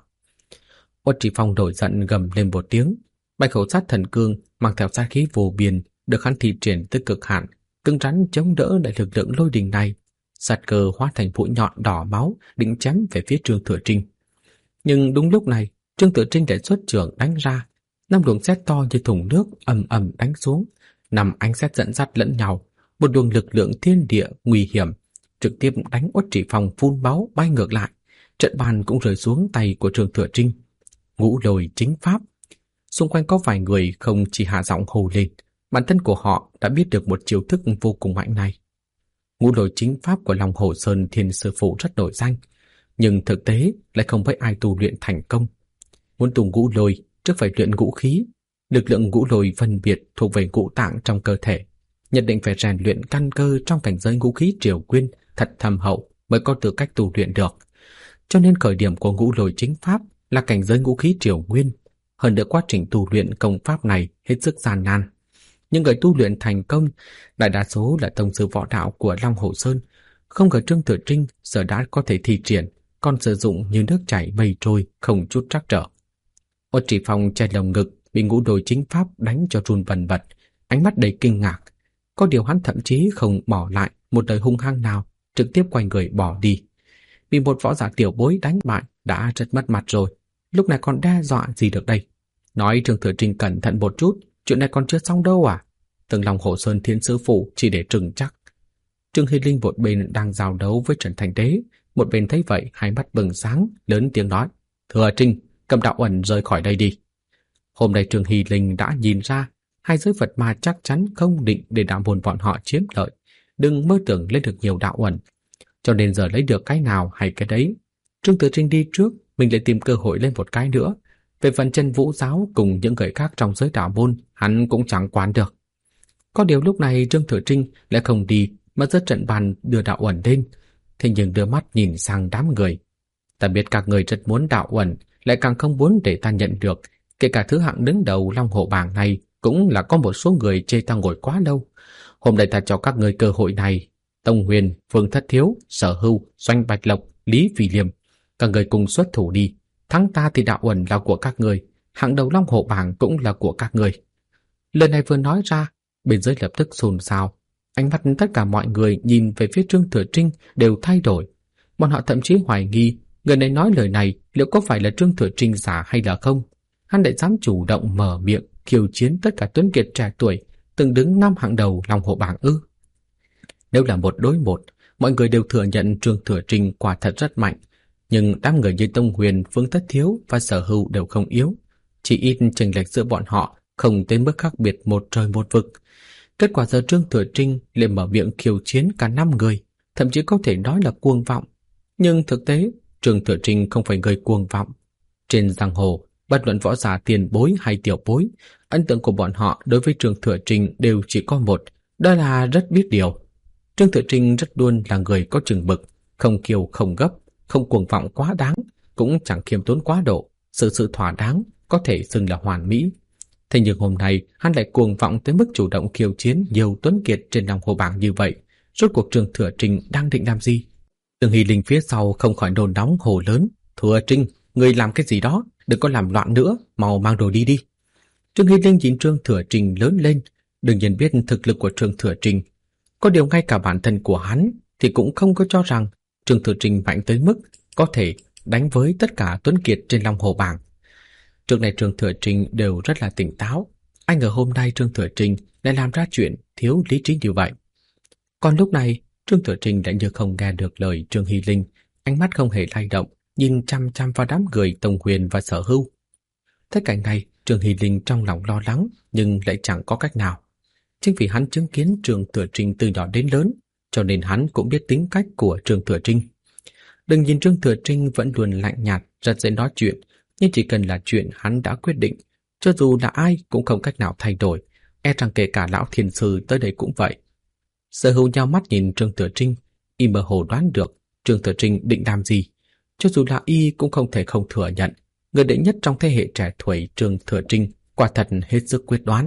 Uất Trì Phong nổi giận gầm lên một tiếng, bạch hổ sát thần cương mang theo sát khí vô biên, được hắn thi triển tới cực hạn, cứng rắn chống đỡ lại lực lượng lôi đình này. Sát cơ hóa thành mũi nhọn đỏ máu, định chém về phía Trương Thừa Trinh. Nhưng đúng lúc này, Trương Thừa Trinh lại xuất trưởng đánh ra, 5 luồng sét to như thùng nước ầm ầm đánh xuống, 5 ánh sét dẫn dắt lẫn nhau, một luồng lực lượng thiên địa nguy hiểm trực tiếp đánh Uất Trì Phong phun máu bay ngược lại. Trận bàn cũng rơi xuống tay của Trương Thừa Trinh. Ngũ lôi chính pháp. Xung quanh có vài người không chỉ hạ giọng hô lên, bản thân của họ đã biết được một chiêu thức vô cùng mạnh này. Ngũ lôi chính pháp của Long Hồ Sơn Thiên Sư Phụ rất nổi danh, nhưng thực tế lại không phải ai tu luyện thành công. Muốn tu ngũ lôi, trước phải luyện ngũ khí. Lực lượng ngũ lôi phân biệt thuộc về ngũ tạng trong cơ thể, nhất định phải rèn luyện căn cơ trong cảnh giới ngũ khí triều nguyên thật thâm hậu mới có tư cách tu luyện được. Cho nên khởi điểm của ngũ lôi chính pháp là cảnh giới ngũ khí triều nguyên. Hơn nữa quá trình tu luyện công pháp này hết sức gian nan. Nhưng người tu luyện thành công đại đa số là tông sư võ đạo của Long Hồ Sơn. Không ngờ Trương Thừa Trinh giờ đã có thể thi triển, còn sử dụng như nước chảy mây trôi, không chút trắc trở. Uất Trì Phong che lồng ngực, bị ngũ lôi chính pháp đánh cho run bần bật, ánh mắt đầy kinh ngạc. Có điều hắn thậm chí không bỏ lại một lời hung hăng nào, trực tiếp quay người bỏ đi. Bị một võ giả tiểu bối đánh bại đã rất mất mặt rồi, lúc này còn đe dọa gì được đây? Nói Trương Thừa Trinh cẩn thận một chút, chuyện này còn chưa xong đâu à? Từng Long Hồ Sơn Thiên Sư Phụ chỉ để trừng chắc. Trương Hy Linh một bên đang giao đấu với Trần Thành Đế, một bên thấy vậy hai mắt bừng sáng, lớn tiếng nói: Thừa Trinh, cầm đạo ẩn rời khỏi đây đi. Hôm nay Trương Hy Linh đã nhìn ra hai giới Phật ma chắc chắn không định để đạo môn bọn họ chiếm lợi, đừng mơ tưởng lấy được nhiều đạo ẩn, cho nên giờ lấy được cái nào hay cái đấy. Trương Thừa Trinh đi trước, mình lại tìm cơ hội lên một cái nữa. Về phần Chân Vũ giáo cùng những người khác trong giới đạo môn, hắn cũng chẳng quản được. Có điều lúc này Trương Thừa Trinh lại không đi mà giơ trận bàn đưa đạo ẩn lên, thế nhưng đưa mắt nhìn sang đám người. Ta biết các người rất muốn đạo ẩn, lại càng không muốn để ta nhận được. Kể cả thứ hạng đứng đầu Long Hồ bảng này cũng là có một số người chê ta ngồi quá lâu. Hôm nay ta cho các người cơ hội này. Tông Huyền, Phương Thất Thiếu, Sở Hưu, Doanh Bạch Lộc, Lý Phi Liêm, các người cùng xuất thủ đi. Thắng ta thì đạo ẩn là của các người, hạng đầu Long Hồ bảng cũng là của các người. Lời này vừa nói ra, bên dưới lập tức xôn xao. Ánh mắt tất cả mọi người nhìn về phía Trương Thừa Trinh đều thay đổi. Bọn họ thậm chí hoài nghi người này nói lời này liệu có phải là Trương Thừa Trinh giả hay là không. Hắn lại dám chủ động mở miệng khiêu chiến tất cả tuấn kiệt trẻ tuổi từng đứng 5 hạng đầu Long Hồ bảng ư? Nếu là một đối một, mọi người đều thừa nhận Trương Thừa Trinh quả thật rất mạnh, nhưng đám người như Tông Huyền, Phương Thất Thiếu và Sở Hưu đều không yếu. Chỉ ít chênh lệch giữa bọn họ không tới mức khác biệt một trời một vực. Kết quả giờ Trương Thừa Trinh liền mở miệng khiêu chiến cả 5 người, thậm chí có thể nói là cuồng vọng. Nhưng thực tế, Trương Thừa Trinh không phải người cuồng vọng. Trên giang hồ, bất luận võ giả tiền bối hay tiểu bối, ấn tượng của bọn họ đối với Trương Thừa Trinh đều chỉ có một, đó là rất biết điều. Trương Thừa Trinh rất luôn là người có chừng mực, không kiêu không gấp, không cuồng vọng quá đáng, cũng chẳng khiêm tốn quá độ, sự thỏa đáng có thể xưng là hoàn mỹ. Thế nhưng hôm nay hắn lại cuồng vọng tới mức chủ động khiêu chiến nhiều tuấn kiệt trên Long Hồ bảng như vậy. Rốt cuộc Trương Thừa Trinh đang định làm gì? Trương Hy Linh phía sau không khỏi nôn nóng hô lớn: Thừa Trinh, người làm cái gì đó, đừng có làm loạn nữa, mau mang đồ đi đi. Trương Hy Linh nhìn Trương Thừa Trinh lớn lên, đương nhiên biết thực lực của Trương Thừa Trinh. Có điều ngay cả bản thân của hắn thì cũng không có cho rằng Trương Thừa Trinh mạnh tới mức có thể đánh với tất cả tuấn kiệt trên Long Hồ bảng. Trước này Trương Thừa Trinh đều rất là tỉnh táo, anh ngờ hôm nay Trương Thừa Trinh lại làm ra chuyện thiếu lý trí như vậy. Còn lúc này, Trương Thừa Trinh đã như không nghe được lời Trương Hy Linh, ánh mắt không hề lay động, nhìn chăm chăm vào đám người Tông Huyền và Sở Hưu. Thấy cảnh này, Trương Hy Linh trong lòng lo lắng nhưng lại chẳng có cách nào. Chính vì hắn chứng kiến Trương Thừa Trinh từ nhỏ đến lớn, cho nên hắn cũng biết tính cách của Trương Thừa Trinh. Đừng nhìn Trương Thừa Trinh vẫn luôn lạnh nhạt, rất dễ nói chuyện, nhưng chỉ cần là chuyện hắn đã quyết định, cho dù là ai cũng không cách nào thay đổi, e rằng kể cả lão thiền sư tới đây cũng vậy. Sở Hưu nhao mắt nhìn Trương Thừa Trinh, y mơ hồ đoán được Trương Thừa Trinh định làm gì. Cho dù là y cũng không thể không thừa nhận, người đệ nhất trong thế hệ trẻ tuổi Trương Thừa Trinh quả thật hết sức quyết đoán.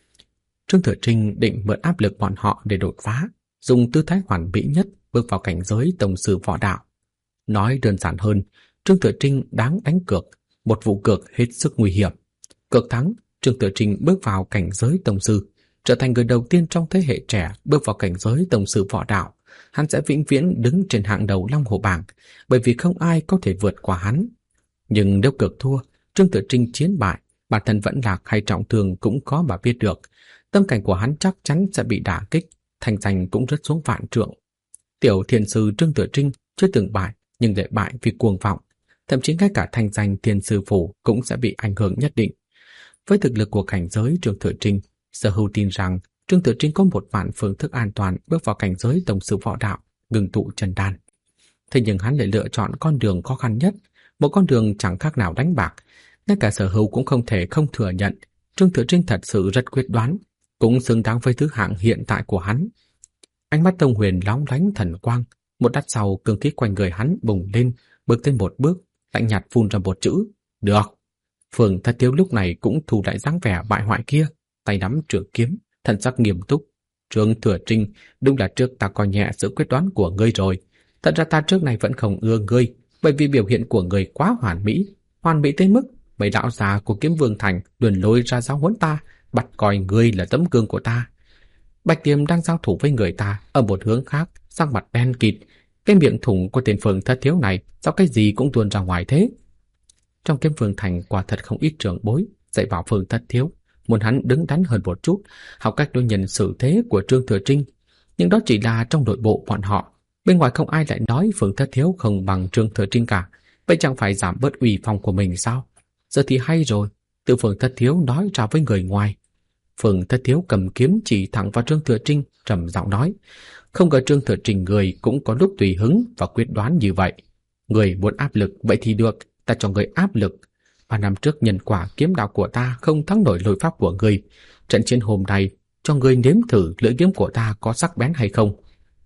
Trương Thừa Trinh định mượn áp lực bọn họ để đột phá, dùng tư thái hoàn mỹ nhất bước vào cảnh giới tông sư võ đạo. Nói đơn giản hơn, Trương Thừa Trinh đáng đánh cược, một vụ cược hết sức nguy hiểm. Cược thắng, Trương Thừa Trinh bước vào cảnh giới tông sư, trở thành người đầu tiên trong thế hệ trẻ bước vào cảnh giới tông sư võ đạo. Hắn sẽ vĩnh viễn đứng trên hạng đầu Long Hổ bảng, bởi vì không ai có thể vượt qua hắn. Nhưng nếu cược thua, Trương Thừa Trinh chiến bại, bản thân vẫn lạc hay trọng thương cũng có mà biết được. Tâm cảnh của hắn chắc chắn sẽ bị đả kích, thành danh cũng rớt xuống vạn trượng. Tiểu thiền sư Trương Thừa Trinh chưa từng bại, nhưng lại bại vì cuồng vọng. Thậm chí ngay cả thành danh thiền sư phủ cũng sẽ bị ảnh hưởng nhất định. Với thực lực của cảnh giới Trương Thừa Trinh, Sở Hưu tin rằng Trương Thừa Trinh có một vạn phương thức an toàn bước vào cảnh giới tổng sư võ đạo, ngừng tụ chân đan. Thế nhưng hắn lại lựa chọn con đường khó khăn nhất, một con đường chẳng khác nào đánh bạc. Ngay cả Sở Hưu cũng không thể không thừa nhận Trương Thừa Trinh thật sự rất quyết đoán, cũng xứng đáng với thứ hạng hiện tại của hắn. Ánh mắt Tông Huyền lóng lánh thần quang, một lát sau cương khí quanh người hắn bùng lên, bước thêm một bước, lạnh nhạt phun ra một chữ: được. Phường Thất Tiếu lúc này cũng thu lại dáng vẻ bại hoại kia, tay nắm trường kiếm, thần sắc nghiêm túc. Trương Thừa Trinh, đúng là trước ta coi nhẹ sự quyết đoán của ngươi rồi. Thật ra ta trước này vẫn không ưa ngươi, bởi vì biểu hiện của ngươi quá hoàn mỹ tới mức mấy đạo già của Kiếm Vương Thành luồn lôi ra giáo huấn ta, bắt coi ngươi là tấm gương của ta. Bạch Tiêm đang giao thủ với người ta ở một hướng khác, sắc mặt đen kịt. Cái miệng thủng của tên Phường Thất Thiếu này sao cái gì cũng tuôn ra ngoài thế? Trong Kiếm Vương Thành quả thật không ít trưởng bối dạy bảo Phường Thất Thiếu, muốn hắn đứng đắn hơn một chút, học cách đối nhân xử thế của Trương Thừa Trinh. Nhưng đó chỉ là trong nội bộ bọn họ, bên ngoài không ai lại nói Phường Thất Thiếu không bằng Trương Thừa Trinh cả. Vậy chẳng phải giảm bớt uy phong của mình sao? Giờ thì hay rồi, tự Phường Thất Thiếu nói ra với người ngoài. Phường Thất Thiếu cầm kiếm chỉ thẳng vào Trương Thừa Trinh, trầm giọng nói: không ngờ Trương Thừa Trinh người cũng có lúc tùy hứng và quyết đoán như vậy. Người muốn áp lực vậy thì được, ta cho người áp lực. 3 năm trước nhân quả kiếm đạo của ta không thắng nổi lôi pháp của người. Trận chiến hôm nay cho người nếm thử lưỡi kiếm của ta có sắc bén hay không.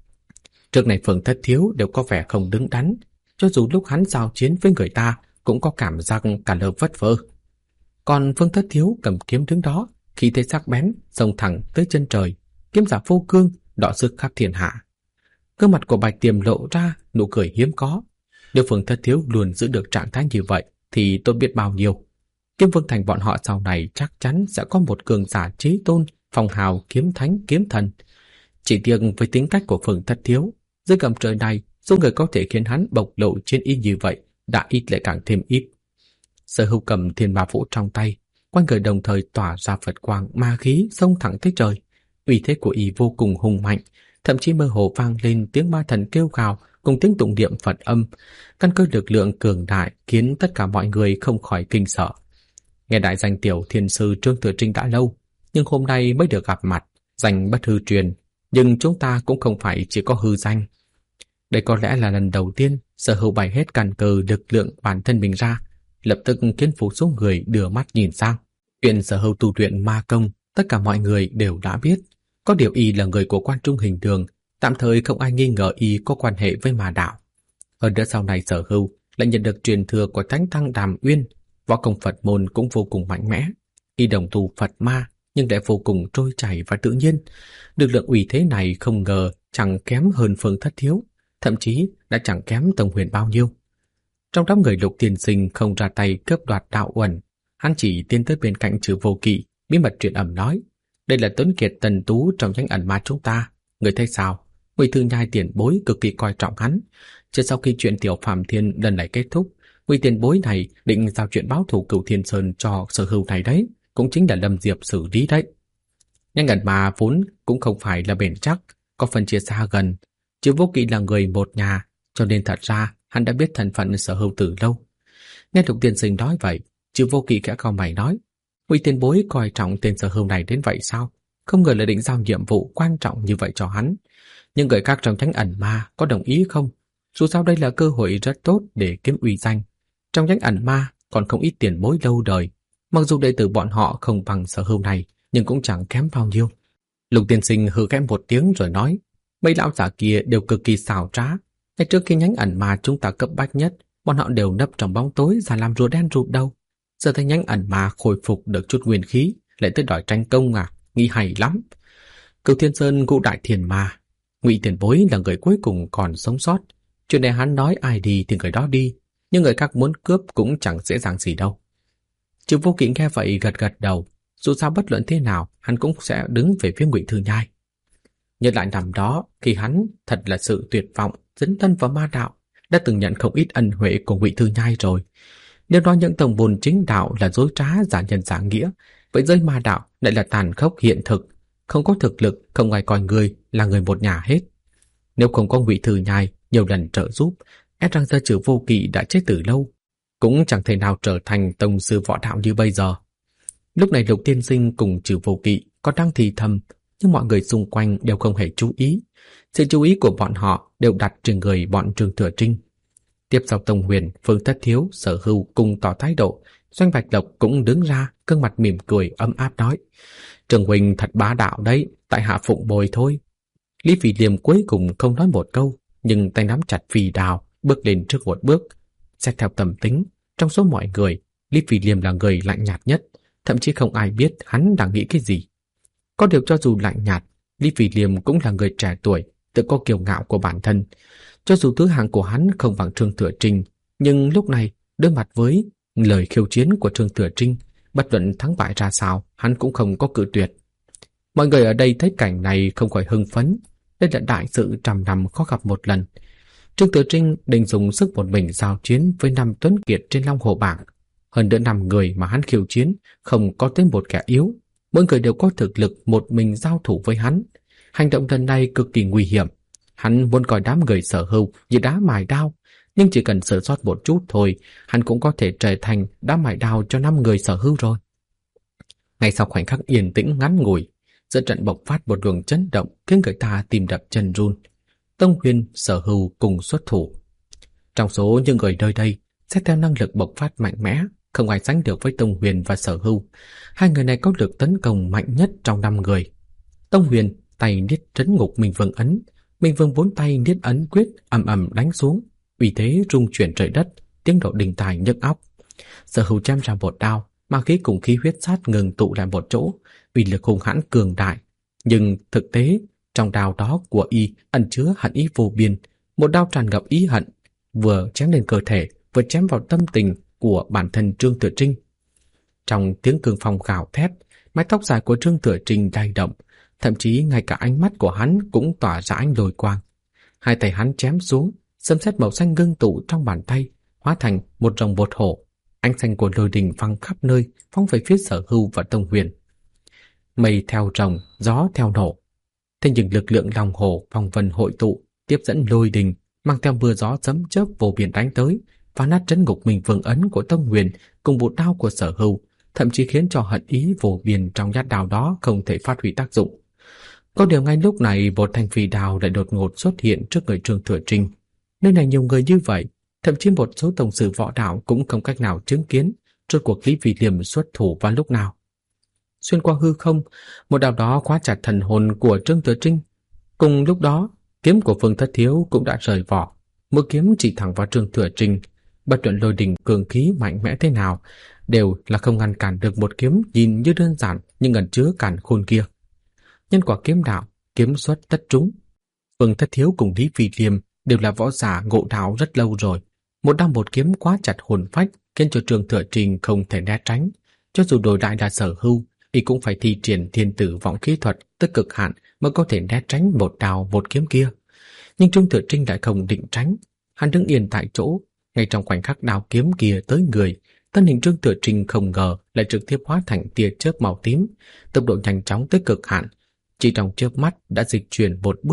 Trước này Phường Thất Thiếu đều có vẻ không đứng đắn, cho dù lúc hắn giao chiến với người ta cũng có cảm giác cả lơ vất vơ. Còn Phường Thất Thiếu cầm kiếm đứng đó, khí thế sắc bén, xông thẳng tới chân trời, kiếm giả vô cương, đọ sức khắp thiên hạ. Gương mặt của Bạch Tiềm lộ ra nụ cười hiếm có. Nếu Phường Thất Thiếu luôn giữ được trạng thái như vậy thì tôi biết bao nhiêu. Kiếm Vương Thành bọn họ sau này chắc chắn sẽ có một cường giả chí tôn, phong hào kiếm thánh kiếm thần. Chỉ tiếc với tính cách của Phường Thất Thiếu, dưới gầm trời này, số người có thể khiến hắn bộc lộ trên y như vậy đã ít lại càng thêm ít. Sở Hưu cầm Thiên Ma Vũ trong tay, quanh người đồng thời tỏa ra Phật quang ma khí xông thẳng tới trời. Uy thế của y vô cùng hùng mạnh, thậm chí mơ hồ vang lên tiếng ma thần kêu gào cùng tiếng tụng niệm Phật âm. Căn cơ lực lượng cường đại khiến tất cả mọi người không khỏi kinh sợ. Nghe đại danh tiểu thiên sư Trương Thừa Trinh đã lâu, nhưng hôm nay mới được gặp mặt, danh bất hư truyền, nhưng chúng ta cũng không phải chỉ có hư danh. Đây có lẽ là lần đầu tiên Sở Hưu bày hết căn cơ lực lượng bản thân mình ra, lập tức khiến phủ số người đưa mắt nhìn sang. Chuyện Sở Hưu tu luyện ma công, tất cả mọi người đều đã biết. Có điều y là người của Quan Trung Hình Đường, tạm thời không ai nghi ngờ y có quan hệ với ma đạo. Hơn nữa sau này Sở Hưu lại nhận được truyền thừa của Thánh Tăng Đàm Uyên, võ công Phật môn cũng vô cùng mạnh mẽ. Y đồng tu Phật ma nhưng lại vô cùng trôi chảy và tự nhiên. Lực lượng uy thế này không ngờ chẳng kém hơn Phường Thất Thiếu, thậm chí đã chẳng kém Tông Huyền bao nhiêu. Trong đám người Lục Tiên Sinh không ra tay cướp đoạt đạo uẩn, hắn chỉ tiến tới bên cạnh Trừ Vô Kỵ, bí mật truyền âm nói: đây là Tuấn Kiệt Tần Tú trong nhánh ẩn ma chúng ta, người thấy sao? Ngụy Thư Nhai tiền bối cực kỳ coi trọng hắn. Chỉ sau khi chuyện Tiểu Phàm Thiên lần này kết thúc, Ngụy tiền bối này định giao chuyện báo thù Cửu Thiên Sơn cho Sở Hưu này đấy, cũng chính là Lâm Diệp xử lý đấy. Nhánh ẩn ma vốn cũng không phải là bền chắc, có phần chia xa gần. Chứ Vô Kỵ là người một nhà, cho nên thật ra hắn đã biết thân phận Sở Hưu từ lâu. Nghe Lục Tiên Sinh nói vậy, Chứ Vô Kỵ khẽ cau mày nói: Ngụy tiền bối coi trọng tên Sở Hưu này đến vậy sao? Không ngờ là định giao nhiệm vụ quan trọng như vậy cho hắn. Nhưng người khác trong Chánh Ẩn Ma có đồng ý không? Dù sao đây là cơ hội rất tốt để kiếm uy danh. Trong Chánh Ẩn Ma còn không ít tiền bối lâu đời. Mặc dù đệ tử bọn họ không bằng Sở Hưu này, nhưng cũng chẳng kém bao nhiêu. Lục Tiên Sinh hừ khẽ một tiếng rồi nói: mấy lão giả kia đều cực kỳ xảo trá. Ngay trước khi Nhánh Ẩn Ma chúng ta cấp bách nhất, bọn họ đều nấp trong bóng tối ra làm rùa đen rụt đầu. Giờ thấy Nhánh Ẩn Ma khôi phục được chút nguyên khí, lại tới đòi tranh công à? Nghĩ hay lắm. Cửu Thiên Sơn ngũ đại thiền ma, Ngụy tiền bối là người cuối cùng còn sống sót. Chuyện này hắn nói ai đi thì người đó đi, nhưng người khác muốn cướp cũng chẳng dễ dàng gì đâu. Trừ Vô Kỵ nghe vậy gật gật đầu. Dù sao bất luận thế nào, hắn cũng sẽ đứng về phía Ngụy Thư Nhai. Nhớ lại năm đó, khi hắn thật là sự tuyệt vọng, dấn thân vào ma đạo, đã từng nhận không ít ân huệ của Ngụy Thư Nhai rồi. Nếu nói những tổng bồn chính đạo là dối trá giả nhân giả nghĩa, vậy giới ma đạo lại là tàn khốc hiện thực, không có thực lực, không ai coi người là người một nhà hết. Nếu không có Ngụy Thư Nhai nhiều lần trợ giúp, e rằng giờ Trừ Vô Kỵ đã chết từ lâu, cũng chẳng thể nào trở thành tông sư võ đạo như bây giờ. Lúc này Lục Tiên Sinh cùng Trừ Vô Kỵ còn đang thì thầm, nhưng mọi người xung quanh đều không hề chú ý. Sự chú ý của bọn họ đều đặt trên người bọn Trương Thừa Trinh. Tiếp sau Tông Huyền, Phương Tất Thiếu, Sở Hưu cùng tỏ thái độ, Doanh Bạch Lộc cũng đứng ra, gương mặt mỉm cười ấm áp nói: Trường huynh thật bá đạo đấy, tại hạ phụng bồi thôi. Lý Phi Liêm cuối cùng không nói một câu, nhưng tay nắm chặt phi đao, bước lên trước một bước. Xét theo tầm tính, trong số mọi người, Lý Phi Liêm là người lạnh nhạt nhất, thậm chí không ai biết hắn đang nghĩ cái gì. Có điều cho dù lạnh nhạt, Lý Phi Liêm cũng là người trẻ tuổi, tự có kiêu ngạo của bản thân. Cho dù thứ hạng của hắn không bằng Trương Thừa Trinh, nhưng lúc này đối mặt với lời khiêu chiến của Trương Thừa Trinh, bất luận thắng bại ra sao, hắn cũng không có cự tuyệt. Mọi người ở đây thấy cảnh này không khỏi hưng phấn. Đây là đại sự trăm năm khó gặp một lần. Trương Thừa Trinh định dùng sức một mình giao chiến với 5 tuấn kiệt trên Long Hồ bảng. Hơn nữa 5 người mà hắn khiêu chiến không có tới một kẻ yếu, mỗi người đều có thực lực một mình giao thủ với hắn. Hành động lần này cực kỳ nguy hiểm. Hắn muốn coi đám người Sở Hưu như đá mài đao, nhưng chỉ cần sơ sót một chút thôi, hắn cũng có thể trở thành đá mài đao cho 5 người Sở Hưu rồi. Ngay sau khoảnh khắc yên tĩnh ngắn ngủi, giữa trận bộc phát một luồng chấn động khiến người ta tim đập chân run. Tông Huyền, Sở Hưu cùng xuất thủ. Trong số những người nơi đây, xét theo năng lực bộc phát mạnh mẽ, không ai sánh được với Tông Huyền và Sở Hưu. Hai người này có lực tấn công mạnh nhất trong 5 người. Tông Huyền tay niết trấn ngục Minh Vương ấn, Minh Vương 4 tay niết ấn quyết ầm ầm đánh xuống, uy thế rung chuyển trời đất, tiếng độ đình tài nhức óc. Sở Hưu chém ra một đao, ma khí cùng khí huyết sát ngừng tụ lại một chỗ, uy lực hùng hãn cường đại. Nhưng thực tế, trong đao đó của y ẩn chứa hận ý vô biên, một đao tràn ngập ý hận, vừa chém lên cơ thể, vừa chém vào tâm tình của bản thân Trương Thừa Trinh. Trong tiếng cương phong gào thét, mái tóc dài của Trương Thừa Trinh lay động, thậm chí ngay cả ánh mắt của hắn cũng tỏa ra ánh lôi quang. Hai tay hắn chém xuống, sấm sét màu xanh ngưng tụ trong bàn tay, hóa thành một rồng bột hổ. Ánh xanh của lôi đình văng khắp nơi, phóng về phía Sở Hưu và Tông Huyền. Mây theo rồng, gió theo nổ. Thế nhưng lực lượng lòng hổ phong vân hội tụ, tiếp dẫn lôi đình, mang theo mưa gió sấm chớp vô biên đánh tới, phá nát trấn ngục Minh Vương ấn của Tông Huyền cùng một đao của Sở Hưu, thậm chí khiến cho hận ý vô biên trong nhát đao đó không thể phát huy tác dụng. Có điều ngay lúc này, một thanh phi đao lại đột ngột xuất hiện trước người Trương Thừa Trinh. Nơi này nhiều người như vậy, thậm chí một số tổng sư võ đạo cũng không cách nào chứng kiến rốt cuộc Lý Phi Liêm xuất thủ vào lúc nào. Xuyên qua hư không, một đạo đó khóa chặt thần hồn của Trương Thừa Trinh. Cùng lúc đó, kiếm của Phương Thất Thiếu cũng đã rời vỏ, mũi kiếm chỉ thẳng vào Trương Thừa Trinh. Bất luận lôi đình cường khí mạnh mẽ thế nào, đều là không ngăn cản được một kiếm nhìn như đơn giản nhưng ẩn chứa càn khôn kia. Nhân quả kiếm đạo, kiếm xuất tất trúng. Phương Thất Thiếu cùng Lý Phi Liêm đều là võ giả ngộ đạo rất lâu rồi. Một đao một kiếm quá chặt hồn phách, khiến cho Trương Thừa Trinh không thể né tránh. Cho dù đổi đại là Sở Hưu, y cũng phải thi triển thiên tử vọng khí thuật tới cực hạn mới có thể né tránh một đao một kiếm kia. Nhưng Trương Thừa Trinh lại không định tránh, hắn đứng yên tại chỗ. Ngay trong khoảnh khắc đao kiếm kia tới người, thân hình Trương Thừa Trinh không ngờ lại trực tiếp hóa thành tia chớp màu tím, tốc độ nhanh chóng tới cực hạn, chỉ trong chớp mắt đã dịch chuyển một bước,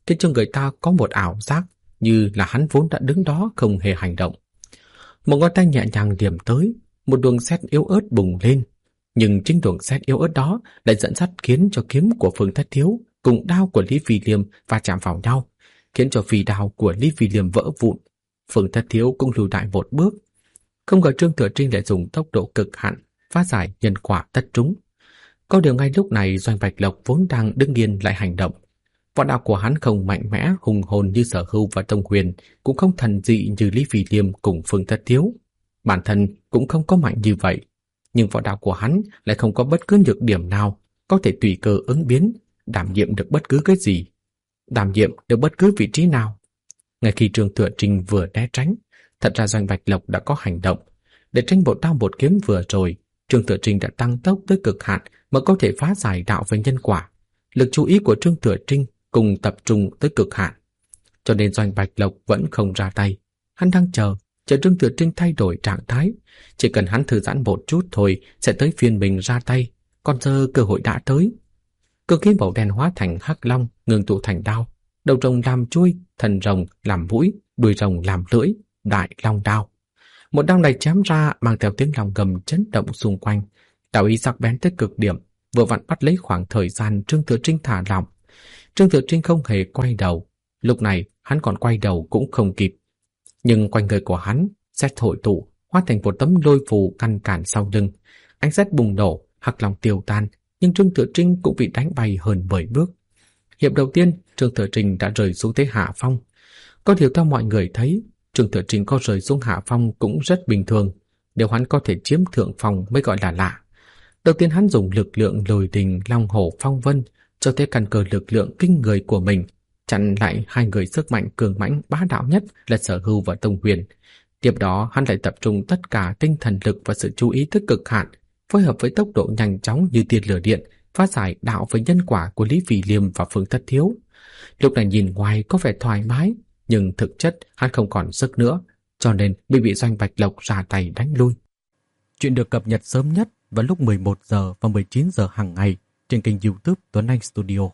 khiến cho người ta có một ảo giác như là hắn vốn đã đứng đó không hề hành động. Một ngón tay nhẹ nhàng điểm tới, một luồng sét yếu ớt bùng lên, nhưng chính luồng sét yếu ớt đó lại dẫn dắt khiến cho kiếm của Phương Thất Thiếu cùng đao của Lý Phi Liêm va chạm vào nhau, khiến cho phi đao của Lý Phi Liêm vỡ vụn. Phương Thất Thiếu cũng lùi lại một bước. Không ngờ Trương Thừa Trinh lại dùng tốc độ cực hạn phá giải nhân quả tất trúng. Có điều ngay lúc này Doanh Bạch Lộc vốn đang đứng yên lại hành động. Võ đạo của hắn không mạnh mẽ hùng hồn như Sở Hưu và Tông Huyền, cũng không thần dị như Lý Phi Liêm cùng Phương Thất Thiếu. Bản thân cũng không có mạnh như vậy, nhưng võ đạo của hắn lại không có bất cứ nhược điểm nào có thể tùy cơ ứng biến, đảm nhiệm được bất cứ cái gì, đảm nhiệm được bất cứ vị trí nào. Ngay khi Trương Thừa Trinh vừa né tránh, thật ra Doanh Bạch Lộc đã có hành động. Để tranh một đao một kiếm vừa rồi, Trương Thừa Trinh đã tăng tốc tới cực hạn mới có thể phá giải đạo với nhân quả. Lực chú ý của Trương Thừa Trinh cùng tập trung tới cực hạn, cho nên Doanh Bạch Lộc vẫn không ra tay. Hắn đang chờ Trương Thừa Trinh thay đổi trạng thái. Chỉ cần hắn thư giãn một chút thôi sẽ tới phiên mình ra tay. Còn giờ cơ hội đã tới. Cương khí màu đen hóa thành hắc long, ngưng tụ thành đao. Đầu rồng làm chuôi, thần rồng làm mũi, đuôi rồng làm lưỡi, đại long đao. Một đao này chém ra mang theo tiếng lòng gầm chấn động xung quanh. Đạo ý sắc bén tới cực điểm, vừa vặn bắt lấy khoảng thời gian Trương Thừa Trinh thả lỏng. Trương Thừa Trinh không hề quay đầu. Lúc này hắn còn quay đầu cũng không kịp. Nhưng quanh người của hắn sét hội tụ hóa thành một tấm lôi phù ngăn cản sau lưng. Ánh sét bùng nổ, hắc long tiêu tan, nhưng Trương Thừa Trinh cũng bị đánh bay hơn 10 bước. Hiệp đầu tiên, Trương Thừa Trinh đã rơi xuống thế hạ phong. Có điều theo mọi người thấy, Trương Thừa Trinh có rơi xuống hạ phong cũng rất bình thường. Nếu hắn có thể chiếm thượng phong mới gọi là lạ. Đầu tiên hắn dùng lực lượng lôi đình long hổ phong vân cho thấy căn cơ lực lượng kinh người của mình, chặn lại hai người sức mạnh cường mãnh bá đạo nhất là Sở Hưu và Tông Huyền. Tiếp đó hắn lại tập trung tất cả tinh thần lực và sự chú ý tới cực hạn, phối hợp với tốc độ nhanh chóng như tia lửa điện, phá giải đạo với nhân quả của Lý Phi Liêm và Phương Thất Thiếu. Lúc này nhìn ngoài có vẻ thoải mái, nhưng thực chất hắn không còn sức nữa, cho nên bị Doanh Bạch Lộc ra tay đánh lui. Chuyện được cập nhật sớm nhất vào lúc 11 giờ và 19 giờ hàng ngày trên kênh YouTube Tuấn Anh Studio.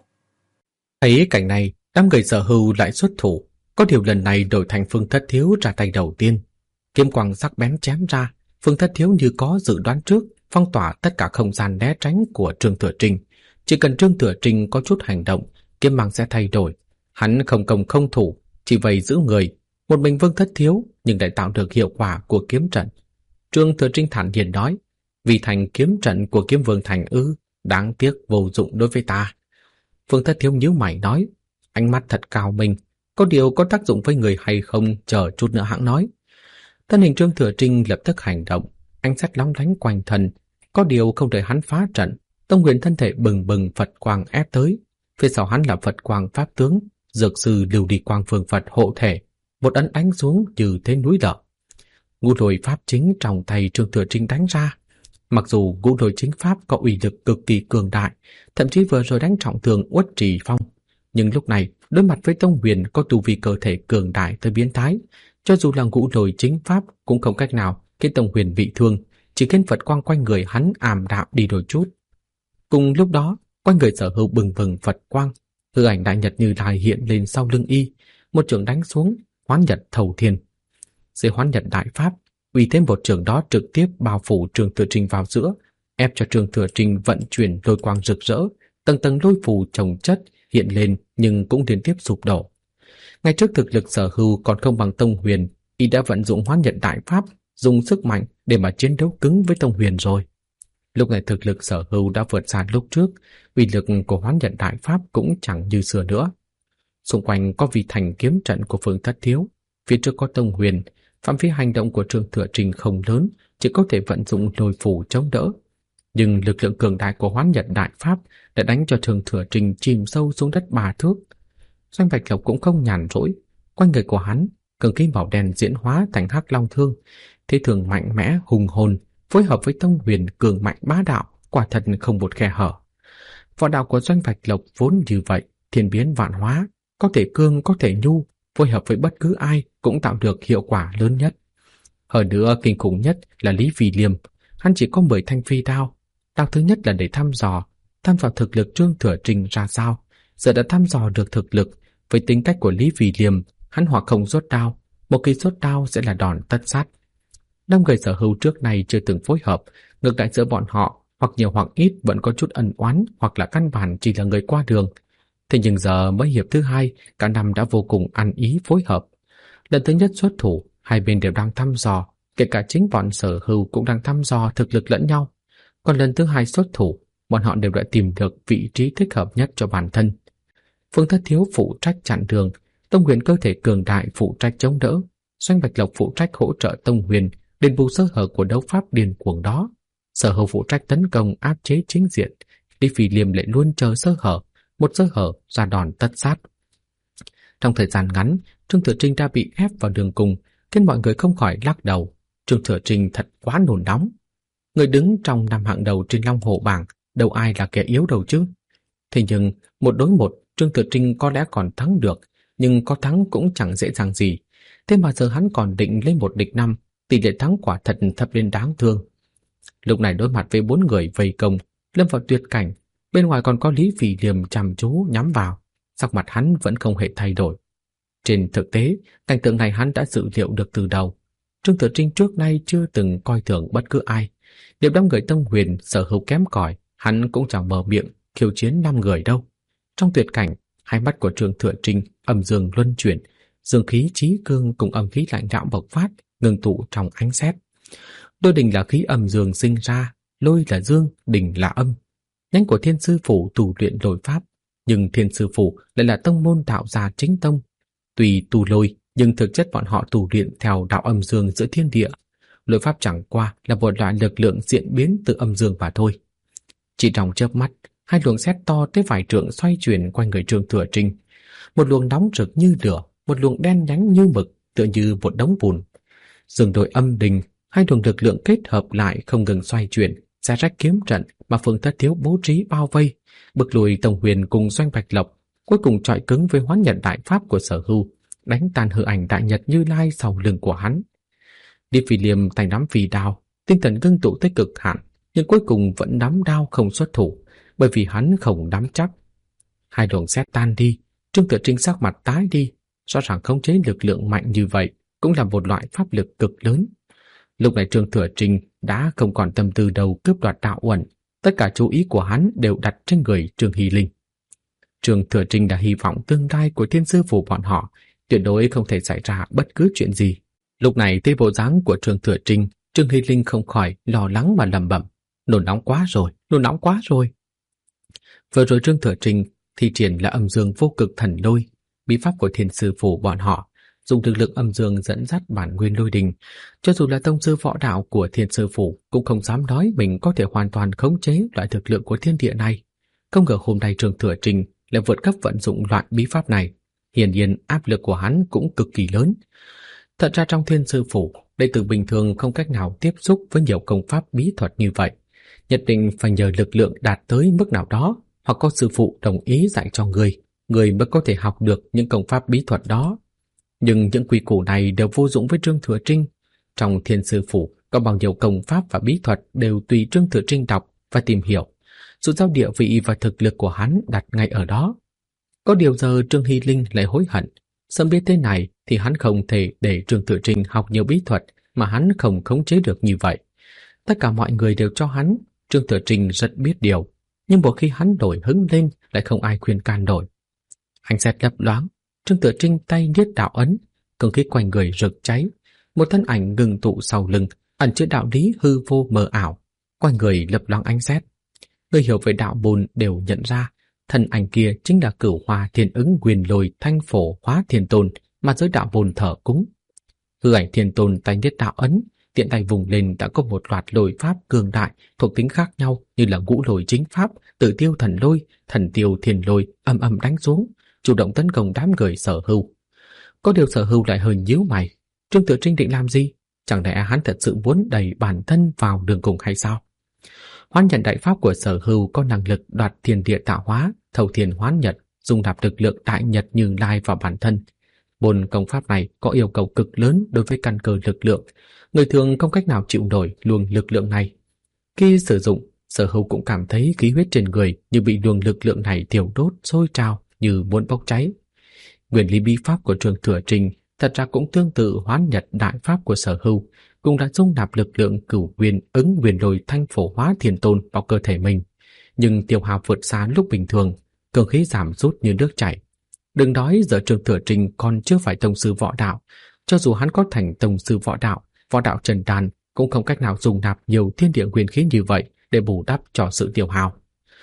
Thấy cảnh này, đám người Sở Hưu lại xuất thủ, có điều lần này đổi thành Phương Thất Thiếu ra tay đầu tiên. Kiếm quang sắc bén chém ra, Phương Thất Thiếu như có dự đoán trước, phong tỏa tất cả không gian né tránh của Trương Thừa Trinh. Chỉ cần Trương Thừa Trinh có chút hành động, kiếm mang sẽ thay đổi. Hắn không công không thủ, chỉ vây giữ người. Một mình Phương Thất Thiếu nhưng lại tạo được hiệu quả của kiếm trận. Trương Thừa Trinh thản nhiên nói, vì thành kiếm trận của Kiếm Vương Thành ư, đáng tiếc vô dụng đối với ta. Phương Thất Thiếu nhíu mày nói, ánh mắt thật cao minh, có điều có tác dụng với người hay không chờ chút nữa hãng nói. Thân hình Trương Thừa Trinh lập tức hành động, ánh sét lóng lánh quanh thân, có điều không đợi hắn phá trận, Tông Huyền thân thể bừng bừng Phật quang ép tới, phía sau hắn là Phật quang pháp tướng, dược sư Lưu Đi Quang Phương Phật hộ thể, một ấn đánh xuống như thế núi lở. Ngũ lôi pháp chính trong tay Trương Thừa Trinh đánh ra. Mặc dù ngũ lôi chính pháp có uy lực cực kỳ cường đại, thậm chí vừa rồi đánh trọng thương Uất Trì Phong, nhưng lúc này đối mặt với Tông Huyền có tu vi cơ thể cường đại tới biến thái, cho dù là ngũ lôi chính pháp cũng không cách nào khiến Tông Huyền bị thương, chỉ khiến Phật quang quanh người hắn ảm đạm đi đôi chút. Cùng lúc đó, quanh người Sở Hưu bừng bừng Phật quang, hư ảnh đại nhật Như Lai hiện lên sau lưng y, một chưởng đánh xuống, Hoán Nhật Thầu Thiên. Dưới Hoán Nhật đại pháp, uy thế một chưởng đó trực tiếp bao phủ Trương Thừa Trinh vào giữa, ép cho Trương Thừa Trinh vận chuyển lôi quang rực rỡ, tầng tầng lôi phù chồng chất hiện lên nhưng cũng liên tiếp sụp đổ. Ngay trước thực lực Sở Hưu còn không bằng Tông Huyền, y đã vận dụng Hoán Nhật đại pháp, dùng sức mạnh để mà chiến đấu cứng với Tông Huyền rồi. Lúc này thực lực Sở Hưu đã vượt xa lúc trước, uy lực của Hoán Nhật đại pháp cũng chẳng như xưa nữa. Xung quanh có vị thành kiếm trận của Phương Thất Thiếu, phía trước có Tông Huyền, phạm vi hành động của Trương Thừa Trinh không lớn, chỉ có thể vận dụng lôi phù chống đỡ. Nhưng lực lượng cường đại của Hoán Nhật đại pháp đã đánh cho Trương Thừa Trinh chìm sâu xuống đất 3 thước. Doanh Bạch Lộc cũng không nhàn rỗi, quanh người của hắn, cường khí màu đen diễn hóa thành hắc long thương, thế thường mạnh mẽ hùng hồn, phối hợp với Tông Huyền cường mạnh bá đạo, quả thật không một khe hở. Võ đạo của Doanh Bạch Lộc vốn như vậy, thiên biến vạn hóa, có thể cương có thể nhu, phối hợp với bất cứ ai cũng tạo được hiệu quả lớn nhất. Hơn nữa kinh khủng nhất là Lý Phi Liêm, hắn chỉ có 10 thanh phi đao. Đao thứ nhất là để thăm dò thực lực Trương Thừa Trinh ra sao, giờ đã thăm dò được thực lực, Với tính cách của Lý Vì Liêm, hắn hoặc không rút đao, một khi rút đao sẽ là đòn tất sát. 5 người Sở Hưu trước này chưa từng phối hợp, ngược lại giữa bọn họ hoặc nhiều hoặc ít vẫn có chút ân oán, hoặc là căn bản chỉ là người qua đường. Thế nhưng giờ mới hiệp thứ 2, cả năm đã vô cùng ăn ý phối hợp. Lần thứ nhất xuất thủ, hai bên đều đang thăm dò, kể cả chính bọn Sở Hưu cũng đang thăm dò thực lực lẫn nhau. Còn lần thứ 2 xuất thủ, bọn họ đều đã tìm được vị trí thích hợp nhất cho bản thân. Phương Thất Thiếu phụ trách chặn đường, Tông Huyền cơ thể cường đại phụ trách chống đỡ, Doanh Bạch Lộc phụ trách hỗ trợ Tông Huyền đền bù sơ hở của đấu pháp điên cuồng đó. Sở Hưu phụ trách tấn công áp chế chính diện, Lý Phi Liêm lại luôn chờ sơ hở, một sơ hở ra đòn tất sát. Trong thời gian ngắn, Trương Thừa Trinh đã bị ép vào đường cùng, khiến mọi người không khỏi lắc đầu. Trương Thừa Trinh thật quá nôn nóng. Người đứng trong 5 hạng đầu trên Long Hổ bảng, đâu ai là kẻ yếu đâu chứ. Thế nhưng, một đối một, Trương Thừa Trinh có lẽ còn thắng được, nhưng có thắng cũng chẳng dễ dàng gì. Thế mà giờ hắn còn định lên 1 địch 5, tỷ lệ thắng quả thật thấp đến đáng thương. Lúc này đối mặt với 4 người vây công, lâm vào tuyệt cảnh, bên ngoài còn có Lý Phi Liêm chăm chú nhắm vào, sắc mặt hắn vẫn không hề thay đổi. Trên thực tế, cảnh tượng này hắn đã dự liệu được từ đầu. Trương Thừa Trinh trước nay chưa từng coi thường bất cứ ai. Nếu đám người Tông Huyền Sở Hưu kém cỏi, hắn cũng chẳng mở miệng khiêu chiến 5 người đâu. Trong tuyệt cảnh, hai mắt của Trương Thừa Trinh âm dương luân chuyển, dương khí chí cương cùng âm khí lạnh lẽo bộc phát, ngưng tụ trong ánh sét. Lôi đình là khí âm dương sinh ra, lôi là dương, đình là âm. Nhánh của Thiên Sư Phủ tu luyện lôi pháp, nhưng Thiên Sư Phủ lại là tông môn đạo gia chính tông. Tuy tu lôi, nhưng thực chất bọn họ tu luyện theo đạo âm dương giữa thiên địa. Lôi pháp chẳng qua là một loại lực lượng diễn biến từ âm dương mà thôi. Chỉ trong chớp mắt, hai luồng sét to tới vài trượng xoay chuyển quanh người Trương Thừa Trinh. Một luồng nóng rực như lửa, một luồng đen nhánh như mực, tựa như một đống bùn. Dương đôi âm đình, hai luồng lực lượng kết hợp lại không ngừng xoay chuyển, xé rách kiếm trận mà Phương Thất Thiếu bố trí bao vây, bực lùi Tông Huyền cùng Doanh Bạch Lộc, cuối cùng chọi cứng với Hoán Nhận đại pháp của Sở Hưu, đánh tan hư ảnh đại nhật Như Lai sau lưng của hắn. Lý Phi Liêm tay nắm phi đao, tinh thần ngưng tụ tới cực hạn, nhưng cuối cùng vẫn nắm đao không xuất thủ, bởi vì hắn không nắm chắc. Hai luồng sét tan đi, Trương Thừa Trinh sắc mặt tái đi, rõ ràng khống chế lực lượng mạnh như vậy cũng là một loại pháp lực cực lớn. Lúc này Trương Thừa Trinh đã không còn tâm tư đầu cướp đoạt đạo uẩn, tất cả chú ý của hắn đều đặt trên người Trương Hy Linh. Trương Thừa Trinh đã hy vọng tương lai của Thiên Sư Phủ bọn họ tuyệt đối không thể xảy ra bất cứ chuyện gì. Lúc này thấy bộ dáng của Trương Thừa Trinh, Trương Hy Linh không khỏi lo lắng mà lẩm bẩm: nôn nóng quá rồi, nôn nóng quá rồi. Vừa rồi Trương Thừa Trinh thi triển là âm dương vô cực thần lôi, bí pháp của Thiên Sư Phủ bọn họ, dùng thực lực âm dương dẫn dắt bản nguyên lôi đình. Cho dù là tông sư võ đạo của Thiên Sư Phủ cũng không dám nói mình có thể hoàn toàn khống chế loại thực lực của thiên địa này. Không ngờ hôm nay Trương Thừa Trinh lại vượt cấp vận dụng loại bí pháp này, hiển nhiên áp lực của hắn cũng cực kỳ lớn. Thật ra trong Thiên Sư Phủ, đệ tử bình thường không cách nào tiếp xúc với nhiều công pháp bí thuật như vậy, nhất định phải nhờ lực lượng đạt tới mức nào đó, hoặc có sư phụ đồng ý dạy cho người mới có thể học được những công pháp bí thuật đó. Nhưng những quy củ này đều vô dụng với Trương Thừa Trinh. Trong Thiên Sư Phủ có bao nhiêu công pháp và bí thuật đều tùy Trương Thừa Trinh đọc và tìm hiểu. Dù sao địa vị và thực lực của hắn đặt ngay ở đó. Có điều giờ Trương Hy Linh lại hối hận. Sớm biết thế này thì hắn không thể để Trương Thừa Trinh học nhiều bí thuật mà hắn không khống chế được như vậy. Tất cả mọi người đều cho hắn. Trương Thừa Trinh rất biết điều, nhưng một khi hắn nổi hứng lên lại không ai khuyên can nổi. Ánh sét lấp loáng, Trương Thừa Trinh tay niết đạo ấn, không khí quanh người rực cháy, một thân ảnh ngừng tụ sau lưng, ẩn chứa đạo lý hư vô mờ ảo, quanh người lập loáng ánh sét. Người hiểu về đạo môn đều nhận ra, thân ảnh kia chính là Cửu Hoa Thiên Ứng Quyền Lôi Thanh Phổ Hóa Thiên Tôn mà giới đạo môn thờ cúng. Hư ảnh Thiên Tôn tay niết đạo ấn, tiện tay vùng lên đã có một loạt lôi pháp cường đại thuộc tính khác nhau như là ngũ lôi chính pháp, Tử Tiêu Thần Lôi, Thần Tiêu Thiên Lôi âm âm đánh xuống, chủ động tấn công đám người Sở Hưu. Có điều Sở Hưu lại hơi nhíu mày. Trương Thừa Trinh định làm gì? Chẳng lẽ hắn thật sự muốn đẩy bản thân vào đường cùng hay sao? Hoán Nhận đại pháp của Sở Hưu có năng lực đoạt thiên địa tạo hóa, thâu thiên hoán nhật, dùng nạp lực lượng đại nhật Như Lai vào bản thân. Môn công pháp này có yêu cầu cực lớn đối với căn cơ lực lượng, người thường không cách nào chịu nổi luồng lực lượng này. Khi sử dụng, Sở Hưu cũng cảm thấy khí huyết trên người như bị luồng lực lượng này thiêu đốt sôi trào như muốn bốc cháy. Nguyên lý bí pháp của Trương Thừa Trinh thật ra cũng tương tự Hoán Nhật đại pháp của Sở Hưu, cũng đã dung nạp lực lượng cửu huyền ứng huyền lôi thanh phổ hóa thiền tôn vào cơ thể mình, nhưng tiêu hao vượt xa lúc bình thường, cường khí giảm rút như nước chảy. Đừng nói giờ Trương Thừa Trinh còn chưa phải tông sư võ đạo, cho dù hắn có thành tông sư võ đạo Trần Đan cũng không cách nào dùng nạp nhiều thiên địa nguyên khí như vậy để bù đắp cho sự tiêu hao.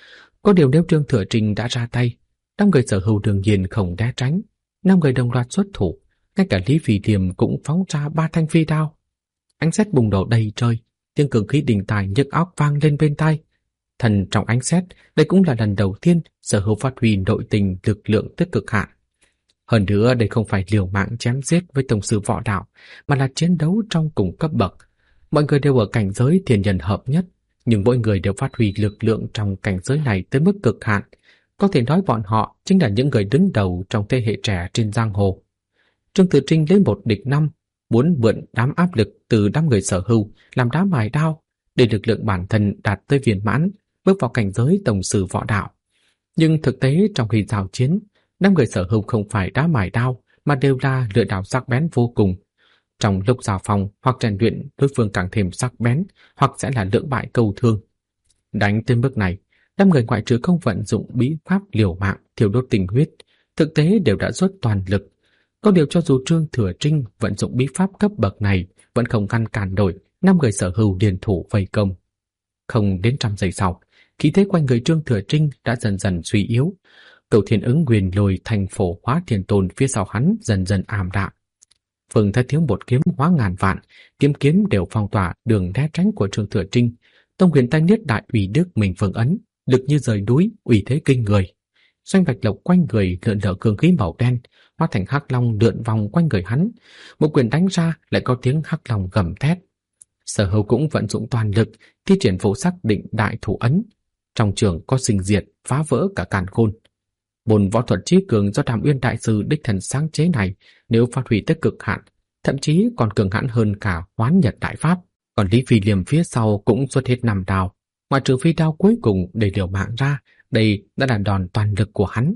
Có điều nếu Trương Thừa Trinh đã ra tay, 5 người Sở Hưu đương nhiên không né tránh, 5 người đồng loạt xuất thủ, ngay cả Lý Phi Thiềm cũng phóng ra 3 thanh phi đao. Ánh sét bùng nổ đầy trời, tiếng cường khí đình tài nhức óc vang lên bên tai. Thần trong ánh sét, đây cũng là lần đầu tiên Sở Hưu phát huy nội tình lực lượng tới cực hạn. Hơn nữa, đây không phải liều mạng chém giết với tông sư võ đạo, mà là chiến đấu trong cùng cấp bậc. Mọi người đều ở cảnh giới thiên nhân hợp nhất, nhưng mỗi người đều phát huy lực lượng trong cảnh giới này tới mức cực hạn. Có thể nói bọn họ chính là những người đứng đầu trong thế hệ trẻ trên giang hồ. Trương Tử Trinh lấy 1 địch 5, muốn mượn đám áp lực từ 5 người Sở Hưu làm đá mài đao, để lực lượng bản thân đạt tới viên mãn, bước vào cảnh giới tông sư võ đạo. Nhưng thực tế trong khi giao chiến, 5 người Sở Hưu không phải đá mài đao, mà đều là lưỡi đao sắc bén vô cùng. Trong lúc giao phòng hoặc rèn luyện, đối phương càng thêm sắc bén, hoặc sẽ là lưỡng bại câu thương. Đánh tới mức này, 5 người ngoại trừ không vận dụng bí pháp liều mạng thiêu đốt tình huyết, thực tế đều đã dốc toàn lực. Có điều cho dù Trương Thừa Trinh vận dụng bí pháp cấp bậc này, vẫn không ngăn cản nổi 5 người Sở Hưu liên thủ vây công. Không đến trăm giây sau, khí thế quanh người Trương Thừa Trinh đã dần dần suy yếu. Cửu Thiên ứng huyền lôi thành phổ hóa thiền tôn phía sau hắn dần dần ảm đạm. Phương Thất Thiếu một kiếm hóa ngàn vạn, kiếm đều phong tỏa đường né tránh của Trương Thừa Trinh. Tông huyền tay niết đại ủy đức mình phương ấn, lực như rời núi, uy thế kinh người. Doanh bạch lộc quanh người lượn lờ cương khí màu đen, hóa thành hắc long lượn vòng quanh người hắn. Một quyền đánh ra lại có tiếng hắc long gầm thét. Sở Hưu cũng vận dụng toàn lực, thi triển vô sắc định đại thủ ấn. Trong trường có sinh diệt, phá vỡ cả càn khôn. Môn võ thuật trí cường do Đàm Uyên đại sư đích thần sáng chế này, nếu phát huy tới cực hạn, thậm chí còn cường hãn hơn cả Hoán Nhật đại pháp. Còn Lý Phi Liêm phía sau cũng xuất hết 5 đao, ngoại trừ phi đao cuối cùng để liều mạng ra, đây đã là đòn toàn lực của hắn.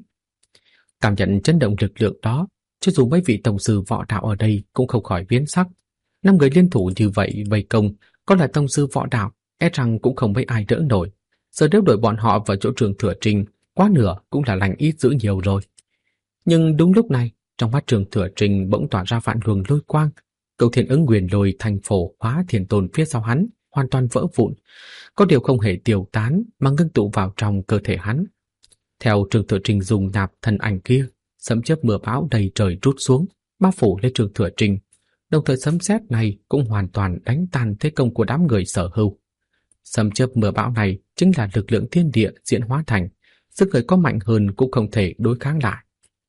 Cảm nhận chấn động lực lượng đó, cho dù mấy vị tông sư võ đạo ở đây cũng không khỏi biến sắc. 5 người liên thủ như vậy vây công, có là tông sư võ đạo, e rằng cũng không mấy ai đỡ nổi. Giờ nếu đổi bọn họ vào chỗ Trương Thừa Trinh, quá nửa cũng là lành ít dữ nhiều rồi. Nhưng đúng lúc này, trong mắt Trương Thừa Trinh bỗng tỏa ra vạn luồng lôi quang. Cửu Thiên ứng huyền lôi thành phổ hóa thiền tôn phía sau hắn hoàn toàn vỡ vụn, có điều không hề tiêu tán mà ngưng tụ vào trong cơ thể hắn. Theo Trương Thừa Trinh dùng nạp thân ảnh kia, sấm chớp mưa bão đầy trời trút xuống, bao phủ lên Trương Thừa Trinh. Đồng thời sấm sét này cũng hoàn toàn đánh tan thế công của đám người Sở Hưu. Sấm chớp mưa bão này chính là lực lượng thiên địa diễn hóa thành, sức người có mạnh hơn cũng không thể đối kháng lại.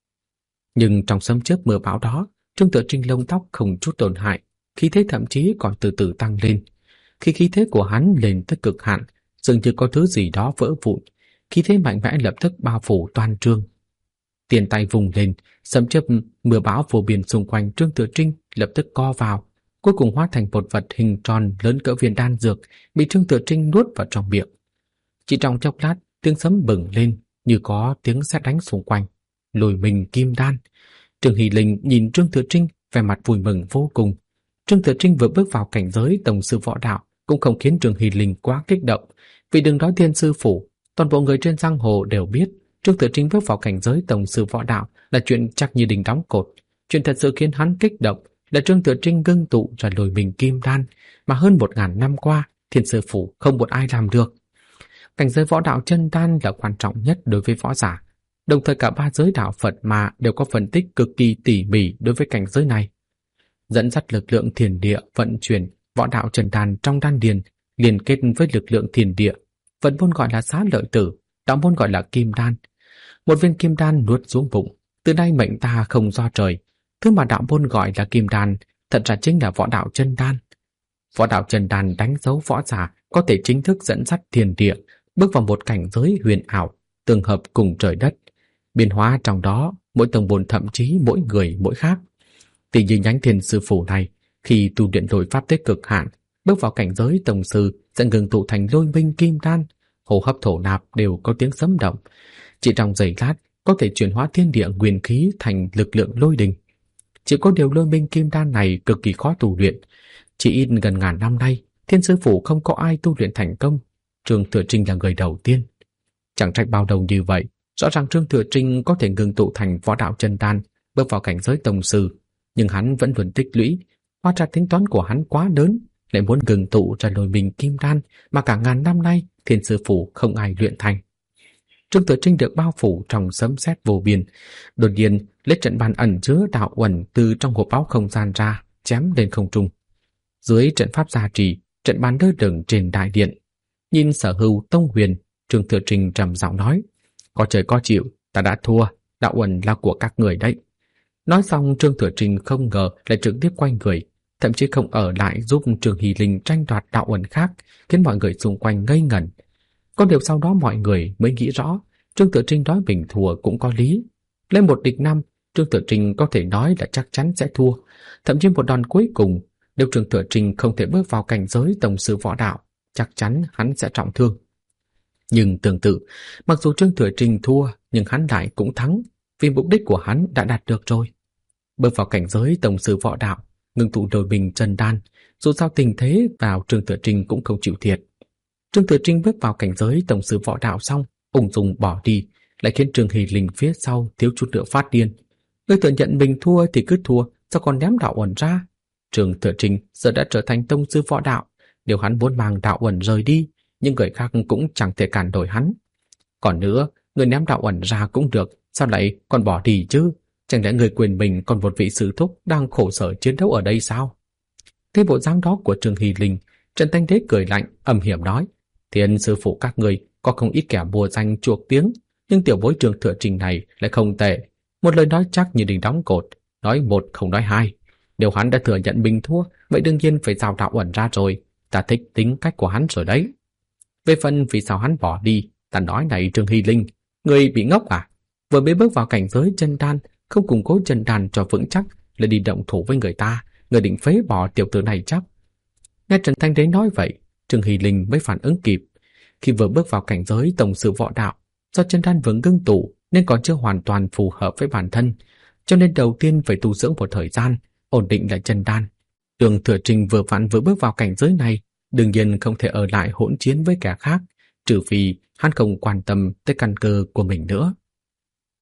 Nhưng trong sấm chớp mưa bão đó, Trương Thừa Trinh lông tóc không chút tổn hại, khí thế thậm chí còn từ từ tăng lên. Khi khí thế của hắn lên tới cực hạn, dường như có thứ gì đó vỡ vụn, khí thế mạnh mẽ lập tức bao phủ toàn trường. Tiền tay vùng lên, sấm chớp mưa bão vô biên xung quanh Trương Thừa Trinh lập tức co vào, cuối cùng hóa thành một vật hình tròn lớn cỡ viên đan dược, bị Trương Thừa Trinh nuốt vào trong miệng. Chỉ trong chốc lát, tiếng sấm bừng lên, như có tiếng sét đánh xung quanh. Lôi mình kim đan. Trương Hỷ Linh nhìn Trương Thừa Trinh, vẻ mặt vui mừng vô cùng. Trương Thừa Trinh vừa bước vào cảnh giới tông sư võ đạo, cũng không khiến Trương Hỷ Linh quá kích động. Vì đừng nói Thiên sư phủ, toàn bộ người trên giang hồ đều biết Trương Thừa Trinh bước vào cảnh giới tông sư võ đạo là chuyện chắc như đinh đóng cột. Chuyện thật sự khiến hắn kích động là Trương Thừa Trinh ngưng tụ ra lôi mình kim đan, mà hơn 1000 năm qua, Thiên sư phủ không một ai làm được. Cảnh giới võ đạo chân đan là quan trọng nhất đối với võ giả. Đồng thời cả 3 giới đạo Phật mà đều có phân tích cực kỳ tỉ mỉ đối với cảnh giới này. Dẫn dắt lực lượng thiên địa vận chuyển võ đạo chân đan trong đan điền, liên kết với lực lượng thiên địa, Phật môn gọi là xá lợi tử, đạo môn gọi là kim đan. Một viên kim đan nuốt xuống bụng, từ nay mệnh ta không do trời. Thứ mà đạo môn gọi là kim đan, thật ra chính là võ đạo chân đan. Võ đạo chân đan đánh dấu võ giả có thể chính thức dẫn dắt thiên địa, bước vào một cảnh giới huyền ảo, tương hợp cùng trời đất. Biến hóa trong đó, mỗi tông môn thậm chí mỗi người mỗi khác. Tỷ như nhánh Thiên sư phủ này, khi tu luyện lôi pháp tới cực hạn, bước vào cảnh giới tông sư sẽ ngừng tụ thành lôi minh kim đan, hô hấp thổ nạp đều có tiếng sấm động. Chỉ trong giây lát, có thể chuyển hóa thiên địa nguyên khí thành lực lượng lôi đình. Chỉ có điều lôi minh kim đan này cực kỳ khó tu luyện. Chỉ ít gần ngàn năm nay, Thiên Sư Phủ không có ai tu luyện thành công. Trương Thừa Trinh là người đầu tiên. Chẳng trách bao đầu như vậy, rõ ràng Trương Thừa Trinh có thể ngưng tụ thành võ đạo chân đan, bước vào cảnh giới tông sư, nhưng hắn vẫn luôn tích lũy. Hóa ra tính toán của hắn quá lớn, lại muốn ngưng tụ ra lôi minh kim đan mà cả ngàn năm nay Thiên Sư Phủ không ai luyện thành. Trương Thừa Trinh được bao phủ trong sấm sét vô biên, đột nhiên lấy trận bàn ẩn chứa đạo uẩn từ trong hộp báu không gian ra, chém lên không trung. Dưới trận pháp gia trì, trận bàn lơ lửng trên đại điện. Nhìn Sở Hưu, Tông Huyền, Trương Thừa Trinh trầm giọng nói: "Có trời có chịu, ta đã thua, đạo uẩn là của các người đấy." Nói xong, Trương Thừa Trinh không ngờ lại trực tiếp quay người, thậm chí không ở lại giúp Trương Hy Linh tranh đoạt đạo uẩn khác, khiến mọi người xung quanh ngây ngẩn. Có điều sau đó mọi người mới nghĩ rõ, Trương Thừa Trinh nói mình thua cũng có lý. Lên một địch năm, Trương Thừa Trinh có thể nói là chắc chắn sẽ thua. Thậm chí một đòn cuối cùng, nếu Trương Thừa Trinh không thể bước vào cảnh giới tổng sư võ đạo, chắc chắn hắn sẽ trọng thương. Nhưng tương tự, mặc dù Trương Thừa Trinh thua, nhưng hắn lại cũng thắng, vì mục đích của hắn đã đạt được rồi. Bước vào cảnh giới tổng sư võ đạo, ngưng tụ đôi bình chân đan, dù sao tình thế vào Trương Thừa Trinh cũng không chịu thiệt. Trương Thừa Trinh bước vào cảnh giới tổng sư võ đạo xong, ung dung bỏ đi, lại khiến Trương Hy Linh phía sau thiếu chút nữa phát điên. Ngươi thừa nhận mình thua thì cứ thua, sao còn ném đạo uẩn ra? Trương Thừa Trinh giờ đã trở thành tông sư võ đạo, nếu hắn muốn mang đạo uẩn rời đi, nhưng người khác cũng chẳng thể cản đổi hắn. Còn nữa, người ném đạo uẩn ra cũng được, sao lại còn bỏ đi chứ? Chẳng lẽ người quên mình còn một vị sư thúc đang khổ sở chiến đấu ở đây sao? Thấy bộ dáng đó của Trương Hy Linh, Trần Thanh Đế cười lạnh, âm hiểm nói: Thiên Sư Phụ các người có không ít kẻ bùa danh chuộc tiếng, nhưng tiểu bối Trương Thừa Trinh này lại không tệ. Một lời nói chắc như đinh đóng cột, nói một không nói hai. Nếu hắn đã thừa nhận mình thua, vậy đương nhiên phải giao đạo uẩn ra rồi. Ta thích tính cách của hắn rồi đấy. Về phần vì sao hắn bỏ đi, ta nói này Trương Hy Linh, người bị ngốc à? Vừa mới bước vào cảnh giới chân đan, không củng cố chân đan cho vững chắc, lại đi động thủ với người ta, người định phế bỏ tiểu tử này chắc. Nghe Trần Thanh Đế nói vậy, Trương Hy Linh mới phản ứng kịp. Khi vừa bước vào cảnh giới tổng sư võ đạo, do chân đan vừa ngưng tụ nên còn chưa hoàn toàn phù hợp với bản thân, cho nên đầu tiên phải tu dưỡng một thời gian, ổn định lại chân đan. Trương Thừa Trinh vừa bước vào cảnh giới này, đương nhiên không thể ở lại hỗn chiến với kẻ khác, trừ phi hắn không quan tâm tới căn cơ của mình nữa.